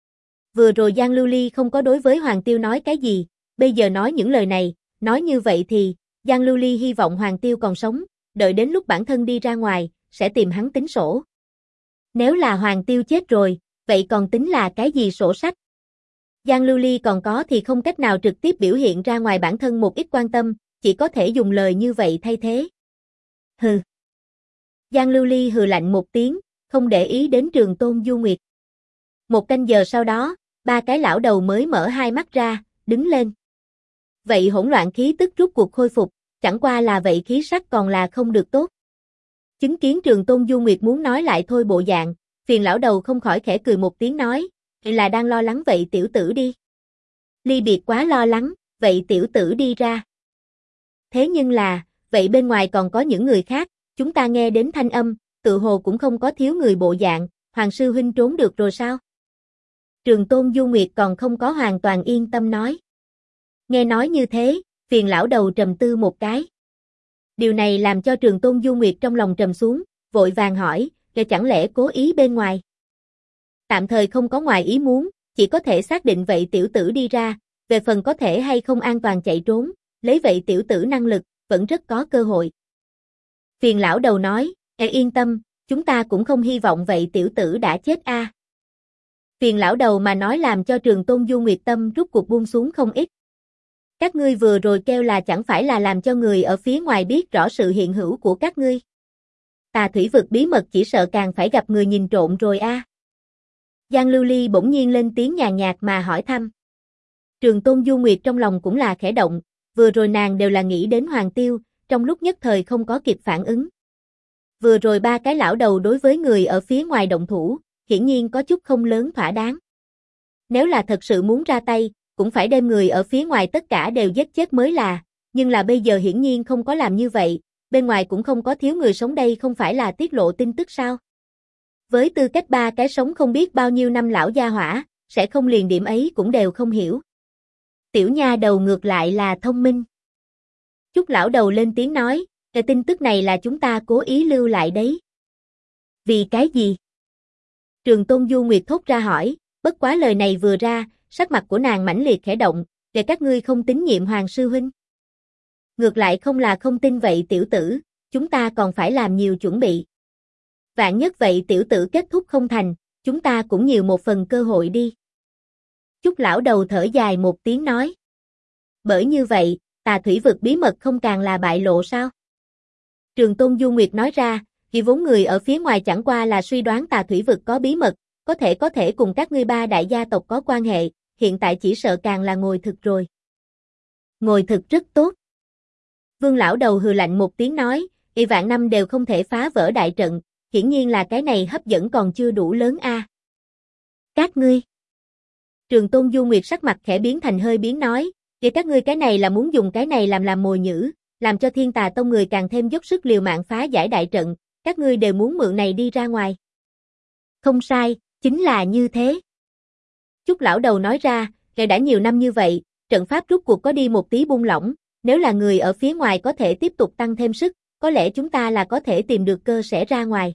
S1: Vừa rồi Giang Lưu Ly không có đối với Hoàng Tiêu nói cái gì, bây giờ nói những lời này, nói như vậy thì, Giang Lưu Ly hy vọng Hoàng Tiêu còn sống, đợi đến lúc bản thân đi ra ngoài, sẽ tìm hắn tính sổ. Nếu là Hoàng Tiêu chết rồi, vậy còn tính là cái gì sổ sách? Giang Lưu Ly còn có thì không cách nào trực tiếp biểu hiện ra ngoài bản thân một ít quan tâm, chỉ có thể dùng lời như vậy thay thế. Hừ. Giang Lưu Ly hừ lạnh một tiếng, không để ý đến Trường Tôn Du Nguyệt. Một canh giờ sau đó, ba cái lão đầu mới mở hai mắt ra, đứng lên. Vậy hỗn loạn khí tức rút cuộc khôi phục, chẳng qua là vậy khí sắc còn là không được tốt. Chứng kiến Trường Tôn Du Nguyệt muốn nói lại thôi bộ dạng, phiền lão đầu không khỏi khẽ cười một tiếng nói, là đang lo lắng vậy tiểu tử đi. Ly biệt quá lo lắng, vậy tiểu tử đi ra. Thế nhưng là, vậy bên ngoài còn có những người khác, chúng ta nghe đến thanh âm, tự hồ cũng không có thiếu người bộ dạng, Hoàng sư huynh trốn được rồi sao? Trường Tôn Du Nguyệt còn không có hoàn toàn yên tâm nói. Nghe nói như thế, phiền lão đầu trầm tư một cái. Điều này làm cho Trường Tôn Du Nguyệt trong lòng trầm xuống, vội vàng hỏi, chẳng lẽ cố ý bên ngoài? Tạm thời không có ngoài ý muốn, chỉ có thể xác định vậy tiểu tử đi ra, về phần có thể hay không an toàn chạy trốn, lấy vậy tiểu tử năng lực, vẫn rất có cơ hội. Phiền lão đầu nói, yên tâm, chúng ta cũng không hy vọng vậy tiểu tử đã chết a. Phiền lão đầu mà nói làm cho Trường Tôn Du Nguyệt tâm rút cuộc buông xuống không ít. Các ngươi vừa rồi kêu là chẳng phải là làm cho người ở phía ngoài biết rõ sự hiện hữu của các ngươi. Tà Thủy vực bí mật chỉ sợ càng phải gặp người nhìn trộm rồi a. Giang Lưu Ly bỗng nhiên lên tiếng nhàn nhạt mà hỏi thăm. Trường Tôn Du Nguyệt trong lòng cũng là khẽ động, vừa rồi nàng đều là nghĩ đến Hoàng Tiêu, trong lúc nhất thời không có kịp phản ứng. Vừa rồi ba cái lão đầu đối với người ở phía ngoài động thủ, hiển nhiên có chút không lớn thỏa đáng. Nếu là thật sự muốn ra tay, cũng phải đem người ở phía ngoài tất cả đều giết chết mới là, nhưng là bây giờ hiển nhiên không có làm như vậy, bên ngoài cũng không có thiếu người sống đây không phải là tiết lộ tin tức sao? Với tư cách ba cái sống không biết bao nhiêu năm lão gia hỏa, sẽ không liền điểm ấy cũng đều không hiểu. Tiểu nha đầu ngược lại là thông minh. Chúc lão đầu lên tiếng nói, cái tin tức này là chúng ta cố ý lưu lại đấy. Vì cái gì? Trường Tôn Du Nguyệt thốt ra hỏi, bất quá lời này vừa ra, sắc mặt của nàng mãnh liệt khẽ động, để các ngươi không tín nhiệm Hoàng sư huynh. Ngược lại không là không tin vậy tiểu tử, chúng ta còn phải làm nhiều chuẩn bị. Vạn nhất vậy tiểu tử kết thúc không thành, chúng ta cũng nhiều một phần cơ hội đi. Chúc lão đầu thở dài một tiếng nói. Bởi như vậy, Tà Thủy vực bí mật không càng là bại lộ sao? Trường Tôn Du Nguyệt nói ra, vì vốn người ở phía ngoài chẳng qua là suy đoán Tà Thủy vực có bí mật, có thể cùng các ngươi ba đại gia tộc có quan hệ, hiện tại chỉ sợ càng là ngồi thực rồi. Ngồi thực rất tốt. Vương lão đầu hừ lạnh một tiếng nói, vạn năm đều không thể phá vỡ đại trận, hiển nhiên là cái này hấp dẫn còn chưa đủ lớn a. Các ngươi. Trường Tôn Du Nguyệt sắc mặt khẽ biến thành hơi biến nói, các ngươi cái này là muốn dùng cái này làm mồi nhử, làm cho Thiên Tà Tông người càng thêm dốc sức liều mạng phá giải đại trận, các ngươi đều muốn mượn này đi ra ngoài. Không sai, chính là như thế. Chúc lão đầu nói ra, đã nhiều năm như vậy, trận pháp rút cuộc có đi một tí buông lỏng, nếu là người ở phía ngoài có thể tiếp tục tăng thêm sức, có lẽ chúng ta là có thể tìm được cơ sẽ ra ngoài.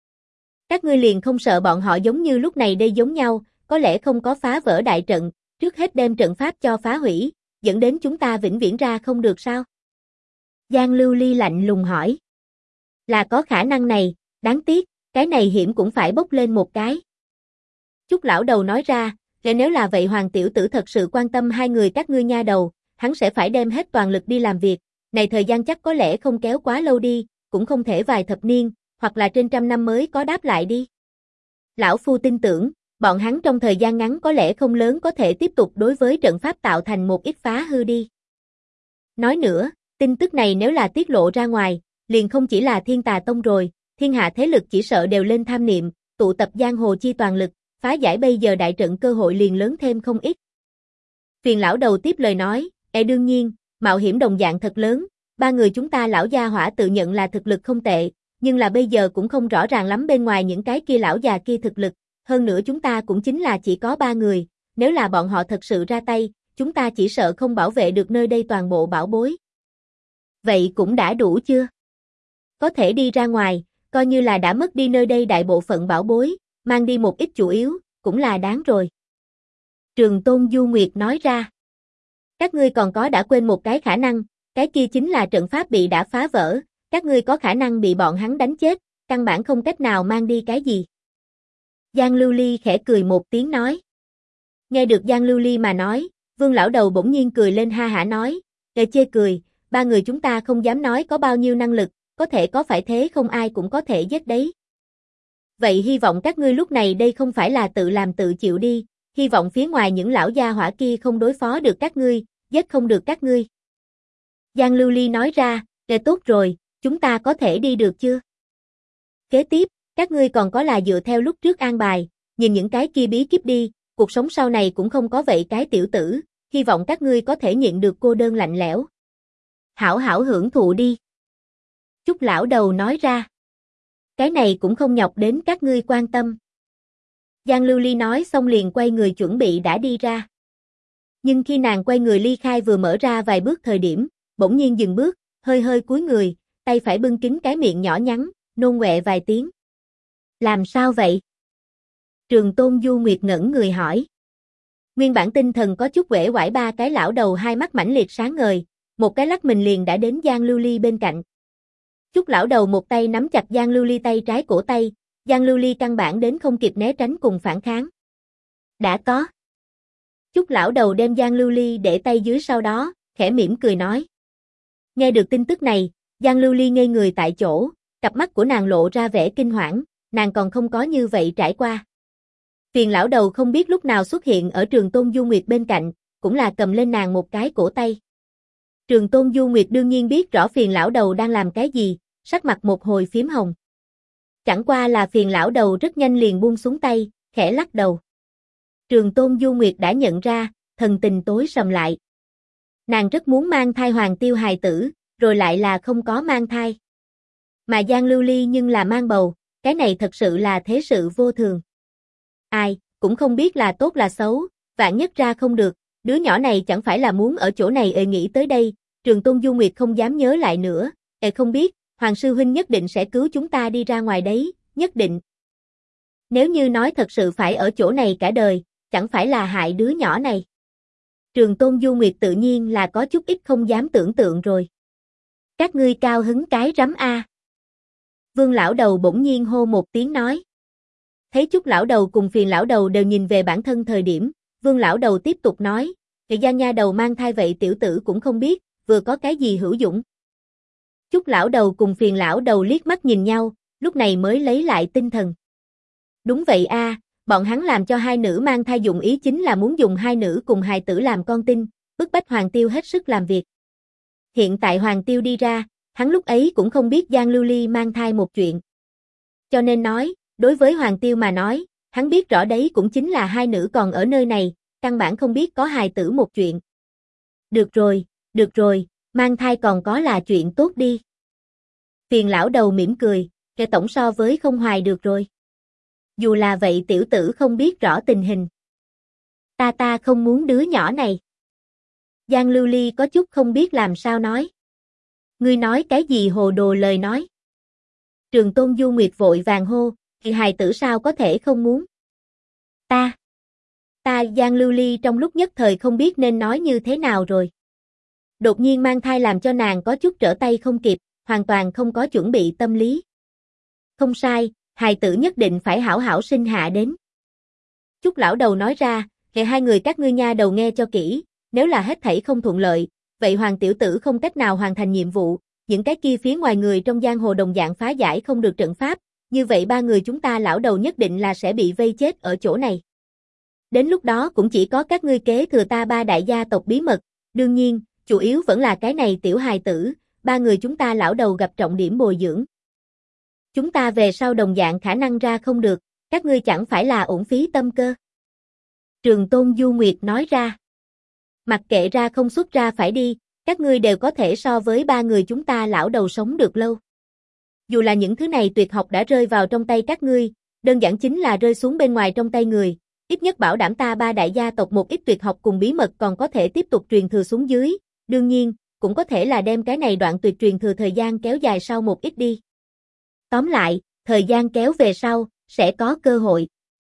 S1: Các ngươi liền không sợ bọn họ giống như lúc này đây giống nhau, có lẽ không có phá vỡ đại trận, trước hết đem trận pháp cho phá hủy, dẫn đến chúng ta vĩnh viễn ra không được sao? Giang Lưu Ly lạnh lùng hỏi. Là có khả năng này, đáng tiếc, cái này hiểm cũng phải bốc lên một cái. Chúc lão đầu nói ra, nếu là vậy Hoàng tiểu tử thật sự quan tâm hai người các ngươi nha đầu, hắn sẽ phải đem hết toàn lực đi làm việc, này thời gian chắc có lẽ không kéo quá lâu đi, cũng không thể vài thập niên, hoặc là trên trăm năm mới có đáp lại đi. Lão phu tin tưởng, bọn hắn trong thời gian ngắn có lẽ không lớn có thể tiếp tục đối với trận pháp tạo thành một ít phá hư đi. Nói nữa, tin tức này nếu là tiết lộ ra ngoài, liền không chỉ là Thiên Tà Tông rồi, thiên hạ thế lực chỉ sợ đều lên tham niệm, tụ tập giang hồ chi toàn lực, phá giải bây giờ đại trận cơ hội liền lớn thêm không ít. Phiền lão đầu tiếp lời nói, đương nhiên, mạo hiểm đồng dạng thật lớn, ba người chúng ta lão gia hỏa tự nhận là thực lực không tệ, nhưng là bây giờ cũng không rõ ràng lắm bên ngoài những cái kia lão già kia thực lực, hơn nữa chúng ta cũng chính là chỉ có ba người, nếu là bọn họ thật sự ra tay, chúng ta chỉ sợ không bảo vệ được nơi đây toàn bộ bảo bối. Vậy cũng đã đủ chưa? Có thể đi ra ngoài, coi như là đã mất đi nơi đây đại bộ phận bảo bối, mang đi một ít chủ yếu, cũng là đáng rồi. Trường Tôn Du Nguyệt nói ra. Các ngươi còn có đã quên một cái khả năng, cái kia chính là trận pháp bị đã phá vỡ, các ngươi có khả năng bị bọn hắn đánh chết, căn bản không cách nào mang đi cái gì. Giang Lưu Ly khẽ cười một tiếng nói. Nghe được Giang Lưu Ly mà nói, Vương lão đầu bỗng nhiên cười lên ha hả nói, chê cười, ba người chúng ta không dám nói có bao nhiêu năng lực, có thể có phải thế không ai cũng có thể giết đấy. Vậy hy vọng các ngươi lúc này đây không phải là tự làm tự chịu đi, hy vọng phía ngoài những lão gia hỏa kia không đối phó được các ngươi, giết không được các ngươi. Giang Lưu Ly nói ra, tốt rồi, chúng ta có thể đi được chưa? Kế tiếp, các ngươi còn có là dựa theo lúc trước an bài, nhìn những cái kia bí kíp đi, cuộc sống sau này cũng không có vậy cái tiểu tử, hy vọng các ngươi có thể nhịn được cô đơn lạnh lẽo. Hảo hảo hưởng thụ đi. Chúc lão đầu nói ra. Cái này cũng không nhọc đến các ngươi quan tâm. Giang Lưu Ly nói xong liền quay người chuẩn bị đã đi ra. Nhưng khi nàng quay người ly khai vừa mở ra vài bước thời điểm, bỗng nhiên dừng bước, hơi hơi cúi người, tay phải bưng kín cái miệng nhỏ nhắn, nôn ọe vài tiếng. Làm sao vậy? Trường Tôn Du Nguyệt ngẩn người hỏi. Nguyên bản tinh thần có chút uể oải ba cái lão đầu hai mắt mãnh liệt sáng ngời, một cái lắc mình liền đã đến Giang Lưu Ly bên cạnh. Chúc lão đầu một tay nắm chặt Giang Lưu Ly tay trái cổ tay, Giang Lưu Ly căn bản đến không kịp né tránh cùng phản kháng. Đã có. Chúc lão đầu đem Giang Lưu Ly để tay dưới sau đó, khẽ mỉm cười nói. Nghe được tin tức này, Giang Lưu Ly ngây người tại chỗ, cặp mắt của nàng lộ ra vẻ kinh hoảng, nàng còn không có như vậy trải qua. Phiền lão đầu không biết lúc nào xuất hiện ở Trường Tôn Du Nguyệt bên cạnh, cũng là cầm lên nàng một cái cổ tay. Trường Tôn Du Nguyệt đương nhiên biết rõ phiền lão đầu đang làm cái gì, sắc mặt một hồi phím hồng. Chẳng qua là phiền lão đầu rất nhanh liền buông xuống tay, khẽ lắc đầu. Trường Tôn Du Nguyệt đã nhận ra, thần tình tối sầm lại. Nàng rất muốn mang thai Hoàng Tiêu hài tử, rồi lại là không có mang thai. Mà Giang Lưu Ly nhưng là mang bầu, cái này thật sự là thế sự vô thường. Ai, cũng không biết là tốt là xấu, vạn nhất ra không được, đứa nhỏ này chẳng phải là muốn ở chỗ này nghĩ tới đây, Trường Tôn Du Nguyệt không dám nhớ lại nữa, không biết, Hoàng sư huynh nhất định sẽ cứu chúng ta đi ra ngoài đấy, nhất định. Nếu như nói thật sự phải ở chỗ này cả đời, chẳng phải là hại đứa nhỏ này. Trường Tôn Du Nguyệt tự nhiên là có chút ít không dám tưởng tượng rồi. Các ngươi cao hứng cái rắm a. Vương lão đầu bỗng nhiên hô một tiếng nói. Thấy Chúc lão đầu cùng Phiền lão đầu đều nhìn về bản thân thời điểm, Vương lão đầu tiếp tục nói, Giang nha đầu mang thai vậy tiểu tử cũng không biết, vừa có cái gì hữu dụng. Chúc lão đầu cùng Phiền lão đầu liếc mắt nhìn nhau, lúc này mới lấy lại tinh thần. Đúng vậy a, bọn hắn làm cho hai nữ mang thai dụng ý chính là muốn dùng hai nữ cùng hài tử làm con tin, bức bách Hoàng Tiêu hết sức làm việc. Hiện tại Hoàng Tiêu đi ra, hắn lúc ấy cũng không biết Giang Lưu Ly mang thai một chuyện. Cho nên nói, đối với Hoàng Tiêu mà nói, hắn biết rõ đấy cũng chính là hai nữ còn ở nơi này, căn bản không biết có hài tử một chuyện. Được rồi, Mang thai còn có là chuyện tốt đi. Phiền lão đầu mỉm cười, cái tổng so với không hoài được rồi. Dù là vậy tiểu tử không biết rõ tình hình. Ta không muốn đứa nhỏ này. Giang Lưu Ly có chút không biết làm sao nói. Ngươi nói cái gì hồ đồ lời nói. Trường Tôn Du Nguyệt vội vàng hô, thì hài tử sao có thể không muốn. Ta Giang Lưu Ly trong lúc nhất thời không biết nên nói như thế nào rồi. Đột nhiên mang thai làm cho nàng có chút trở tay không kịp, hoàn toàn không có chuẩn bị tâm lý. Không sai, hài tử nhất định phải hảo hảo sinh hạ đến. Chúc lão đầu nói ra, hệ hai người các ngươi nha đầu nghe cho kỹ, nếu là hết thảy không thuận lợi, vậy hoàng tiểu tử không cách nào hoàn thành nhiệm vụ, những cái kia phía ngoài người trong giang hồ đồng dạng phá giải không được trận pháp, như vậy ba người chúng ta lão đầu nhất định là sẽ bị vây chết ở chỗ này. Đến lúc đó cũng chỉ có các ngươi kế thừa ta ba đại gia tộc bí mật, đương nhiên, chủ yếu vẫn là cái này tiểu hài tử, ba người chúng ta lão đầu gặp trọng điểm bồi dưỡng. Chúng ta về sau đồng dạng khả năng ra không được, các ngươi chẳng phải là uổng phí tâm cơ. Trường Tôn Du Nguyệt nói ra. Mặc kệ ra không xuất ra phải đi, các ngươi đều có thể so với ba người chúng ta lão đầu sống được lâu. Dù là những thứ này tuyệt học đã rơi vào trong tay các ngươi, đơn giản chính là rơi xuống bên ngoài trong tay người, ít nhất bảo đảm ta ba đại gia tộc một ít tuyệt học cùng bí mật còn có thể tiếp tục truyền thừa xuống dưới, đương nhiên, cũng có thể là đem cái này đoạn tuyệt truyền thừa thời gian kéo dài sau một ít đi. Tóm lại, thời gian kéo về sau, sẽ có cơ hội.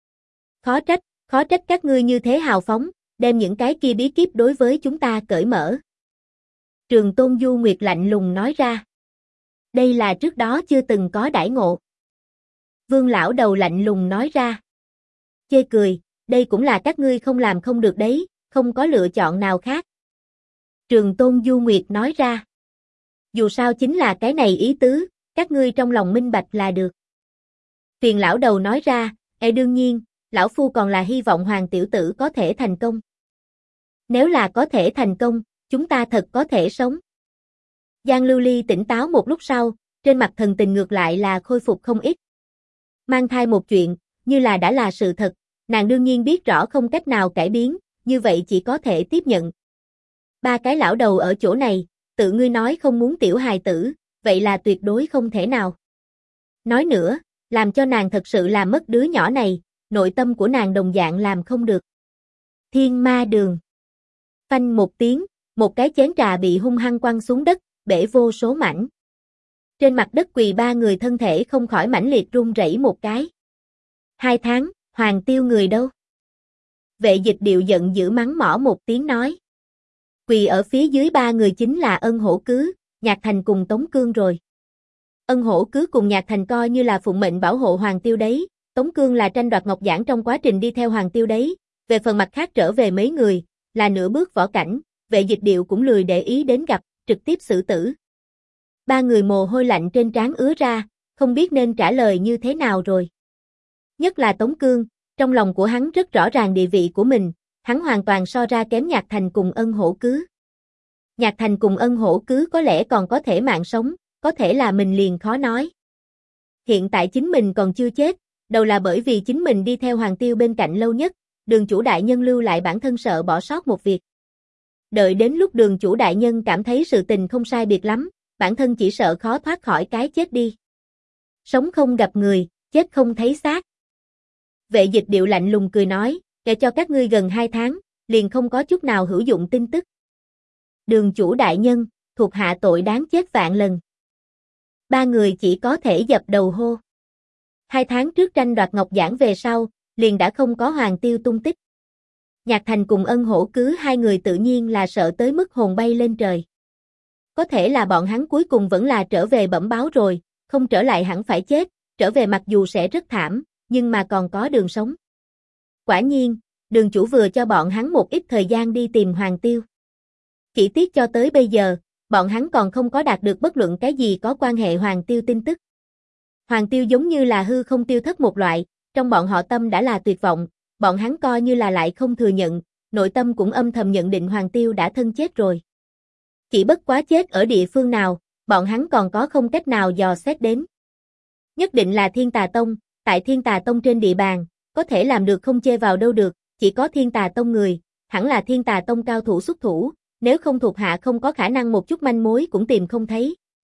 S1: Khó trách các ngươi như thế hào phóng, đem những cái kia bí kíp đối với chúng ta cởi mở. Trường Tôn Du Nguyệt lạnh lùng nói ra. Đây là trước đó chưa từng có đãi ngộ. Vương lão đầu lạnh lùng nói ra. Chê cười, đây cũng là các ngươi không làm không được đấy, không có lựa chọn nào khác. Trường Tôn Du Nguyệt nói ra. Dù sao chính là cái này ý tứ, các ngươi trong lòng minh bạch là được. Phiền lão đầu nói ra, đương nhiên, lão phu còn là hy vọng hoàng tiểu tử có thể thành công. Nếu là có thể thành công, chúng ta thật có thể sống. Giang Lưu Ly tỉnh táo một lúc sau, trên mặt thần tình ngược lại là khôi phục không ít. Mang thai một chuyện, như là đã là sự thật, nàng đương nhiên biết rõ không cách nào cải biến, như vậy chỉ có thể tiếp nhận. Ba cái lão đầu ở chỗ này, tự ngươi nói không muốn tiểu hài tử, vậy là tuyệt đối không thể nào. Nói nữa, làm cho nàng thật sự làm mất đứa nhỏ này, nội tâm của nàng đồng dạng làm không được. Thiên Ma Đường. Phanh một tiếng, một cái chén trà bị hung hăng quăng xuống đất, bể vô số mảnh. Trên mặt đất quỳ ba người thân thể không khỏi mãnh liệt run rẩy một cái. 2 tháng, Hoàng Tiêu người đâu? Vệ Dịch Điệu giận dữ mắng mỏ một tiếng nói. Quỳ ở phía dưới ba người chính là Ân Hổ Cứ, Nhạc Thành cùng Tống Cương rồi. Ân Hổ Cứ cùng Nhạc Thành coi như là phụng mệnh bảo hộ Hoàng Tiêu đấy, Tống Cương là tranh đoạt ngọc giản trong quá trình đi theo Hoàng Tiêu đấy, về phần mặt khác trở về mấy người, là nửa bước võ cảnh, Vệ Dịch Điệu cũng lười để ý đến gặp, trực tiếp xử tử. Ba người mồ hôi lạnh trên trán ứa ra, không biết nên trả lời như thế nào rồi. Nhất là Tống Cương, trong lòng của hắn rất rõ ràng địa vị của mình, hắn hoàn toàn so ra kém Nhạc Thành cùng Ân Hổ Cứ. Nhạc Thành cùng Ân Hổ Cứ có lẽ còn có thể mạng sống, có thể là mình liền khó nói. Hiện tại chính mình còn chưa chết, đầu là bởi vì chính mình đi theo Hoàng Tiêu bên cạnh lâu nhất, Đường chủ đại nhân lưu lại bản thân sợ bỏ sót một việc. Đợi đến lúc Đường chủ đại nhân cảm thấy sự tình không sai biệt lắm, bản thân chỉ sợ khó thoát khỏi cái chết đi. Sống không gặp người, chết không thấy xác. Vệ Dịch Điệu lạnh lùng cười nói, kể cho các ngươi gần 2 tháng, liền không có chút nào hữu dụng tin tức. Đường chủ đại nhân, thuộc hạ tội đáng chết vạn lần. Ba người chỉ có thể dập đầu hô. 2 tháng trước tranh đoạt ngọc giản về sau, liền đã không có Hoàng Tiêu tung tích. Nhạc Thành cùng Ân Hổ Cứ hai người tự nhiên là sợ tới mức hồn bay lên trời. Có thể là bọn hắn cuối cùng vẫn là trở về bẩm báo rồi, không trở lại hẳn phải chết, trở về mặc dù sẽ rất thảm, nhưng mà còn có đường sống. Quả nhiên, Đường chủ vừa cho bọn hắn một ít thời gian đi tìm Hoàng Tiêu. Chỉ tiếc cho tới bây giờ, bọn hắn còn không có đạt được bất luận cái gì có quan hệ Hoàng Tiêu tin tức. Hoàng Tiêu giống như là hư không tiêu thất một loại, trong bọn họ tâm đã là tuyệt vọng, bọn hắn coi như là lại không thừa nhận, nội tâm cũng âm thầm nhận định Hoàng Tiêu đã thân chết rồi. Chỉ bất quá chết ở địa phương nào, bọn hắn còn có không cách nào dò xét đến. Nhất định là Thiên Tà Tông, tại Thiên Tà Tông trên địa bàn, có thể làm được không chê vào đâu được, chỉ có Thiên Tà Tông người, hẳn là Thiên Tà Tông cao thủ xuất thủ, nếu không thuộc hạ không có khả năng một chút manh mối cũng tìm không thấy.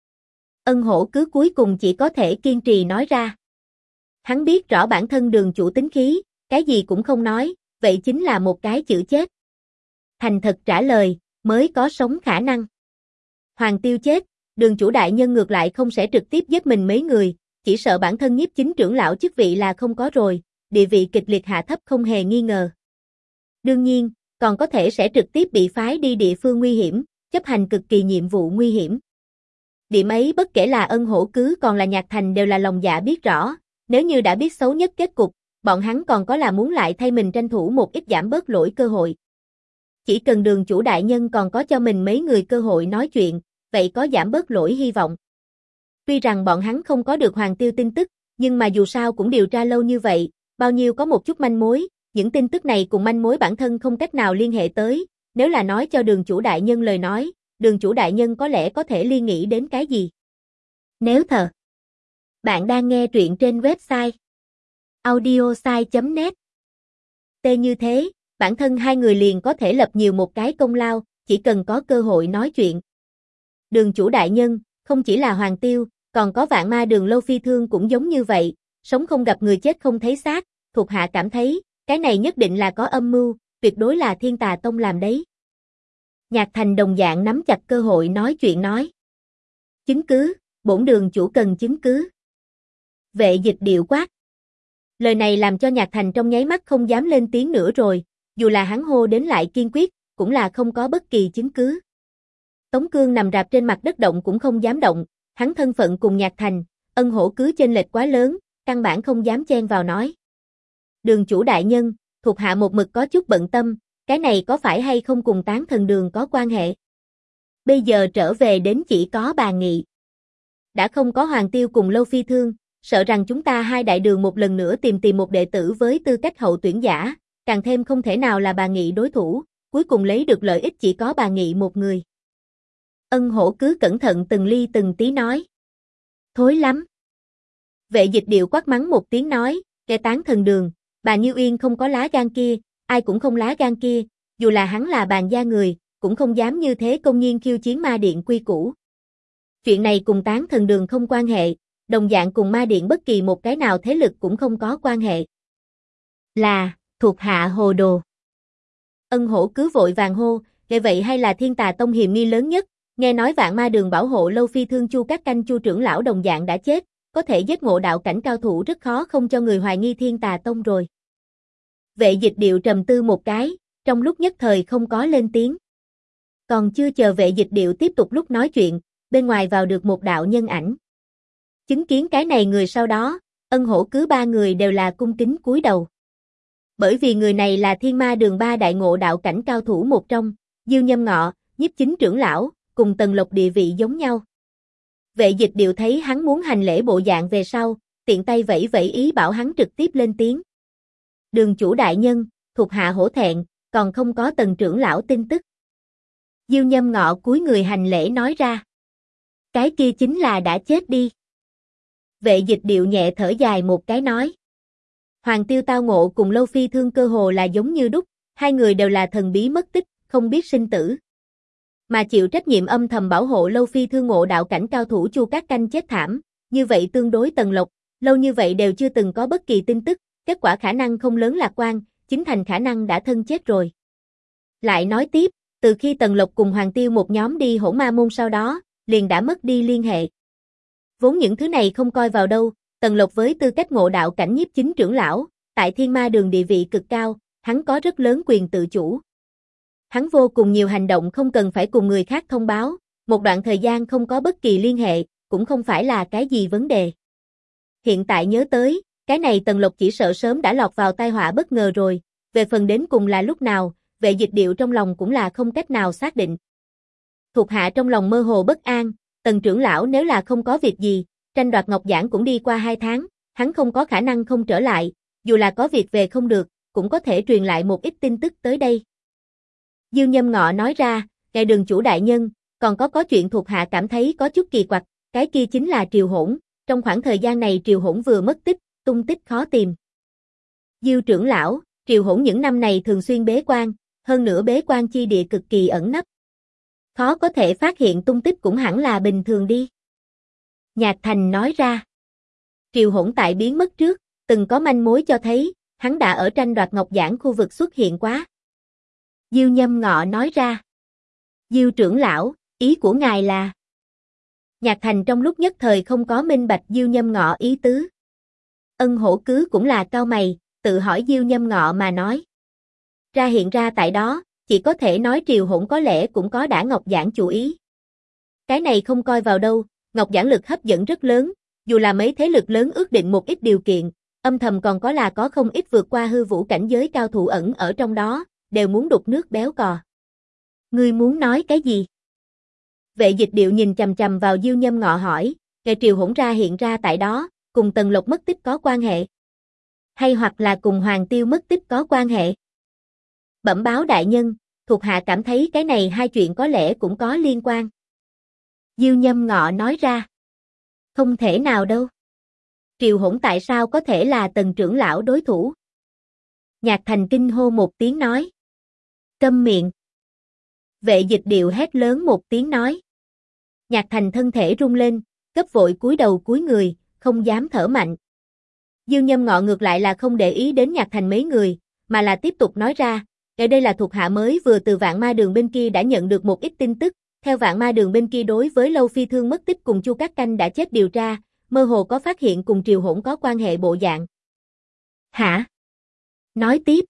S1: Ân Hổ cứ cuối cùng chỉ có thể kiên trì nói ra. Hắn biết rõ bản thân Đường chủ tính khí, cái gì cũng không nói, vậy chính là một cái chữ chết. Thành thật trả lời, mới có sống khả năng. Hoàng Tiêu chết, Đường chủ đại nhân ngược lại không sẽ trực tiếp giết mình mấy người, chỉ sợ bản thân Nhiếp Chính trưởng lão chức vị là không có rồi, địa vị kịch liệt hạ thấp không hề nghi ngờ. Đương nhiên, còn có thể sẽ trực tiếp bị phái đi địa phương nguy hiểm, chấp hành cực kỳ nhiệm vụ nguy hiểm. Điểm ấy bất kể là Ân Hổ cứ còn là Nhạc Thành đều là lòng dạ biết rõ, nếu như đã biết xấu nhất kết cục, bọn hắn còn có là muốn lại thay mình tranh thủ một ít giảm bớt lỗi cơ hội. Chỉ cần Đường chủ đại nhân còn có cho mình mấy người cơ hội nói chuyện, vậy có giảm bớt lỗi hy vọng. Tuy rằng bọn hắn không có được Hoàng Tiêu tin tức, nhưng mà dù sao cũng điều tra lâu như vậy, bao nhiêu có một chút manh mối, những tin tức này cùng manh mối bản thân không cách nào liên hệ tới, nếu là nói cho Đường chủ đại nhân lời nói, Đường chủ đại nhân có lẽ có thể liên nghĩ đến cái gì. Nếu thật, bạn đang nghe truyện trên website audiosai.net. Như thế, bản thân hai người liền có thể lập nhiều một cái công lao, chỉ cần có cơ hội nói chuyện. Đường chủ đại nhân, không chỉ là Hoàng Tiêu, còn có Vạn Ma Đường Lâu Phi Thương cũng giống như vậy, sống không gặp người chết không thấy xác, thuộc hạ cảm thấy, cái này nhất định là có âm mưu, tuyệt đối là Thiên Tà Tông làm đấy. Nhạc Thành đồng dạng nắm chặt cơ hội nói chuyện nói. Chứng cứ, bổn đường chủ cần chứng cứ. Vệ Dịch điệu quát. Lời này làm cho Nhạc Thành trong nháy mắt không dám lên tiếng nữa rồi, dù là hắn hô đến lại kiên quyết, cũng là không có bất kỳ chứng cứ. Tống Cương nằm rạp trên mặt đất động cũng không dám động, hắn thân phận cùng Nhạc Thành, Ân Hổ cứ chênh lệch quá lớn, căn bản không dám chen vào nói. Đường chủ đại nhân, thuộc hạ một mực có chút bận tâm, cái này có phải hay không cùng Tán Thần Đường có quan hệ? Bây giờ trở về đến chỉ có bà Nghị. Đã không có Hoàng Tiêu cùng Lâu Phi Thương, sợ rằng chúng ta hai đại đường một lần nữa tìm một đệ tử với tư cách hậu tuyển giả, càng thêm không thể nào là bà Nghị đối thủ, cuối cùng lấy được lợi ích chỉ có bà Nghị một người. Ân Hổ cứ cẩn thận từng ly từng tí nói. Thối lắm. Vệ Dịch điệu quát mắng một tiếng nói, nghe Tán Thần Đường, bà Như Uyên không có lá gan kia, ai cũng không lá gan kia, dù là hắn là bàn gia người, cũng không dám như thế công nhiên khiêu chiến Ma Điện quy củ. Chuyện này cùng Tán Thần Đường không quan hệ, đồng dạng cùng Ma Điện bất kỳ một cái nào thế lực cũng không có quan hệ. Là, thuộc hạ hồ đồ. Ân Hổ cứ vội vàng hô, nghe vậy hay là Thiên Tà Tông hiềm nghi lớn nhất, nghe nói Vạn Ma Đường bảo hộ Lâu Phi Thương Chu Các Canh Chu trưởng lão đồng dạng đã chết, có thể giết ngộ đạo cảnh cao thủ rất khó không cho người hoài nghi Thiên Tà Tông rồi. Vệ Dịch điệu trầm tư một cái, trong lúc nhất thời không có lên tiếng. Còn chưa chờ Vệ Dịch điệu tiếp tục lúc nói chuyện, bên ngoài vào được một đạo nhân ảnh. Chứng kiến cái này người sau đó, Ân Hổ cứ ba người đều là cung kính cúi đầu. Bởi vì người này là Thiên Ma Đường ba đại ngộ đạo cảnh cao thủ một trong, Diêu Nhâm Ngọ, Nhiếp Chính trưởng lão, cùng Tần Lộc địa vị giống nhau. Vệ Dịch điệu thấy hắn muốn hành lễ bộ dạng về sau, tiện tay vẫy vẫy ý bảo hắn trực tiếp lên tiếng. Đường chủ đại nhân, thuộc hạ hổ thẹn, còn không có Tần trưởng lão tin tức. Diêu Nhâm Ngọ cúi người hành lễ nói ra. Cái kia chính là đã chết đi. Vệ Dịch điệu nhẹ thở dài một cái nói. Hoàng Tiêu tao ngộ cùng Lâu Phi Thương cơ hồ là giống như đúc, hai người đều là thần bí mất tích, không biết sinh tử. Mà chịu trách nhiệm âm thầm bảo hộ Lâu Phi Thương ngộ đạo cảnh cao thủ Chu Các Canh chết thảm, như vậy tương đối Tần Lộc, lâu như vậy đều chưa từng có bất kỳ tin tức, kết quả khả năng không lớn lạc quan, chính thành khả năng đã thân chết rồi. Lại nói tiếp, từ khi Tần Lộc cùng Hoàng Tiêu một nhóm đi Hỗn Ma Môn sau đó, liền đã mất đi liên hệ. Vốn những thứ này không coi vào đâu, Tần Lộc với tư cách ngộ đạo cảnh Nhiếp Chính trưởng lão, tại Thiên Ma Đường địa vị cực cao, hắn có rất lớn quyền tự chủ. Hắn vô cùng nhiều hành động không cần phải cùng người khác thông báo, một đoạn thời gian không có bất kỳ liên hệ, cũng không phải là cái gì vấn đề. Hiện tại nhớ tới, cái này Tần Lộc chỉ sợ sớm đã lọt vào tai họa bất ngờ rồi, về phần đến cùng là lúc nào, Vệ Dịch điệu trong lòng cũng là không cách nào xác định. Thuộc hạ trong lòng mơ hồ bất an, Tần trưởng lão nếu là không có việc gì, tranh đoạt ngọc giản cũng đi qua 2 tháng, hắn không có khả năng không trở lại, dù là có việc về không được, cũng có thể truyền lại một ít tin tức tới đây. Diêu Nhâm Ngọ nói ra, ngài đường chủ đại nhân, còn có chuyện thuộc hạ cảm thấy có chút kỳ quặc, cái kia chính là Triều Hỗn, trong khoảng thời gian này Triều Hỗn vừa mất tích, tung tích khó tìm. Diêu trưởng lão, Triều Hỗn những năm này thường xuyên bế quan, hơn nữa bế quan chi địa cực kỳ ẩn nấp. Khó có thể phát hiện tung tích cũng hẳn là bình thường đi. Nhạc Thành nói ra. Triều Hỗn tại biến mất trước, từng có manh mối cho thấy, hắn đã ở tranh đoạt ngọc giản khu vực xuất hiện quá. Diêu Nhâm Ngọ nói ra. Diêu trưởng lão, ý của ngài là? Nhạc Thành trong lúc nhất thời không có minh bạch Diêu Nhâm Ngọ ý tứ. Ân Hổ Cứ cũng là cau mày, tự hỏi Diêu Nhâm Ngọ mà nói. Hiện ra tại đó, chỉ có thể nói Triều Hỗn có lẽ cũng có đã ngọc giản chủ ý. Cái này không coi vào đâu, ngọc giản lực hấp dẫn rất lớn, dù là mấy thế lực lớn ước định một ít điều kiện, âm thầm còn có không ít vượt qua hư vũ cảnh giới cao thủ ẩn ở trong đó, đều muốn đục nước béo cò. Ngươi muốn nói cái gì? Vệ Dịch Điệu nhìn chằm chằm vào Diêu Nhâm Ngọ hỏi, ngày Triều Hỗn hiện ra tại đó, cùng Tần Lộc mất tích có quan hệ? Hay hoặc là cùng Hoàng Tiêu mất tích có quan hệ? Bẩm báo đại nhân, thuộc hạ cảm thấy cái này hai chuyện có lẽ cũng có liên quan. Diêu Nhâm Ngọ nói ra. Không thể nào đâu. Triều Hỗn tại sao có thể là Tần trưởng lão đối thủ? Nhạc Thành kinh hô một tiếng nói. Câm miệng. Vệ Dịch Điệu hét lớn một tiếng nói. Nhạc Thành thân thể rung lên, cấp vội cúi đầu cúi người, không dám thở mạnh. Diêu Nhâm Ngọ ngược lại là không để ý đến Nhạc Thành mấy người, mà là tiếp tục nói ra, đây là thuộc hạ mới vừa từ Vạn Ma Đường bên kia đã nhận được một ít tin tức, theo Vạn Ma Đường bên kia đối với Lâu Phi Thương mất tích cùng Chu Cát Canh đã chết điều tra, mơ hồ có phát hiện cùng Triều Hỗn có quan hệ bộ dạng. Hả? Nói tiếp.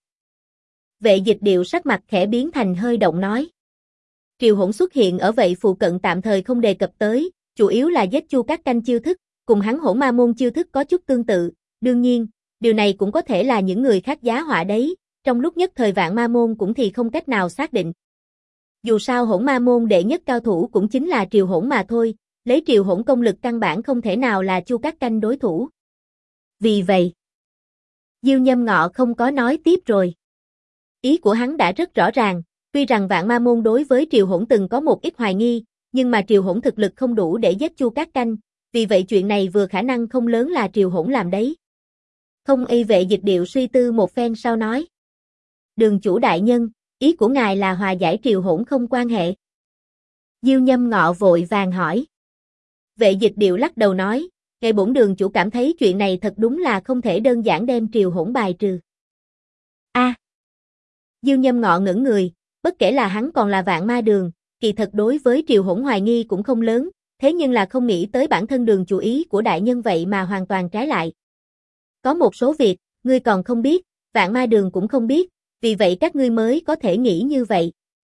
S1: Vệ Dịch Điệu sắc mặt khẽ biến thành hơi động nói. Triều Hỗn xuất hiện ở vậy phụ cận tạm thời không đề cập tới, chủ yếu là giết Chu Cát Canh chiêu thức, cùng hắn Hỗn Ma môn chiêu thức có chút tương tự, đương nhiên, điều này cũng có thể là những người khác giá họa đấy, trong lúc nhất thời Vạn Ma môn cũng thì không cách nào xác định. Dù sao Hỗn Ma môn đệ nhất cao thủ cũng chính là Triều Hỗn mà thôi, lấy Triều Hỗn công lực căn bản không thể nào là Chu Cát Canh đối thủ. Vì vậy, Diêu Nhâm Ngọ không có nói tiếp rồi. Ý của hắn đã rất rõ ràng, tuy rằng Vạn Ma môn đối với Triều Hỗn từng có một ít hoài nghi, nhưng mà Triều Hỗn thực lực không đủ để giết Chu Cát Canh, vì vậy chuyện này vừa khả năng không lớn là Triều Hỗn làm đấy. Không y Vệ Dịch Điệu suy tư một phen sau nói. Đường chủ đại nhân, ý của ngài là hòa giải Triều Hỗn không quan hệ. Diêu Nhâm Ngọ vội vàng hỏi. Vệ Dịch Điệu lắc đầu nói, ngài bổn đường chủ cảm thấy chuyện này thật đúng là không thể đơn giản đem Triều Hỗn bài trừ. Diêu Nhâm Ngọ ngẩn người, bất kể là hắn còn là Vạn Ma Đường, kỳ thật đối với Triều Hỗn hoài nghi cũng không lớn, thế nhưng là không nghĩ tới bản thân đường chủ ý của đại nhân vậy mà hoàn toàn trái lại. Có một số việc, ngươi còn không biết, Vạn Ma Đường cũng không biết, vì vậy các ngươi mới có thể nghĩ như vậy.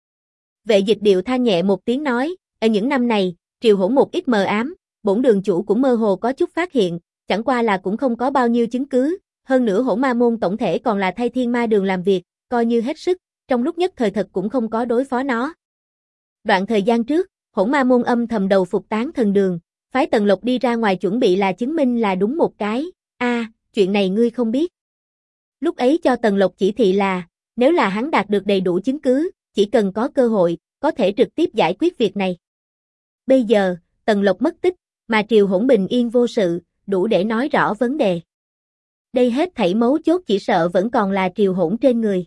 S1: Vệ Dịch Điệu than nhẹ một tiếng nói, ở những năm này, Triều Hỗn một ít mờ ám, bổn đường chủ cũng mơ hồ có chút phát hiện, chẳng qua là cũng không có bao nhiêu chứng cứ, hơn nữa Hỗn Ma môn tổng thể còn là thay Thiên Ma Đường làm việc, coi như hết sức, trong lúc nhất thời thật cũng không có đối phó nó. Đoạn thời gian trước, Hỗn Ma môn âm thầm đầu phục Tán Thần Đường, phái Tần Lộc đi ra ngoài chuẩn bị là chứng minh là đúng một cái, chuyện này ngươi không biết. Lúc ấy cho Tần Lộc chỉ thị là, nếu là hắn đạt được đầy đủ chứng cứ, chỉ cần có cơ hội, có thể trực tiếp giải quyết việc này. Bây giờ, Tần Lộc mất tích, mà Triều Hỗn bình yên vô sự, đủ để nói rõ vấn đề. Đây hết thảy mấu chốt chỉ sợ vẫn còn là Triều Hỗn trên người.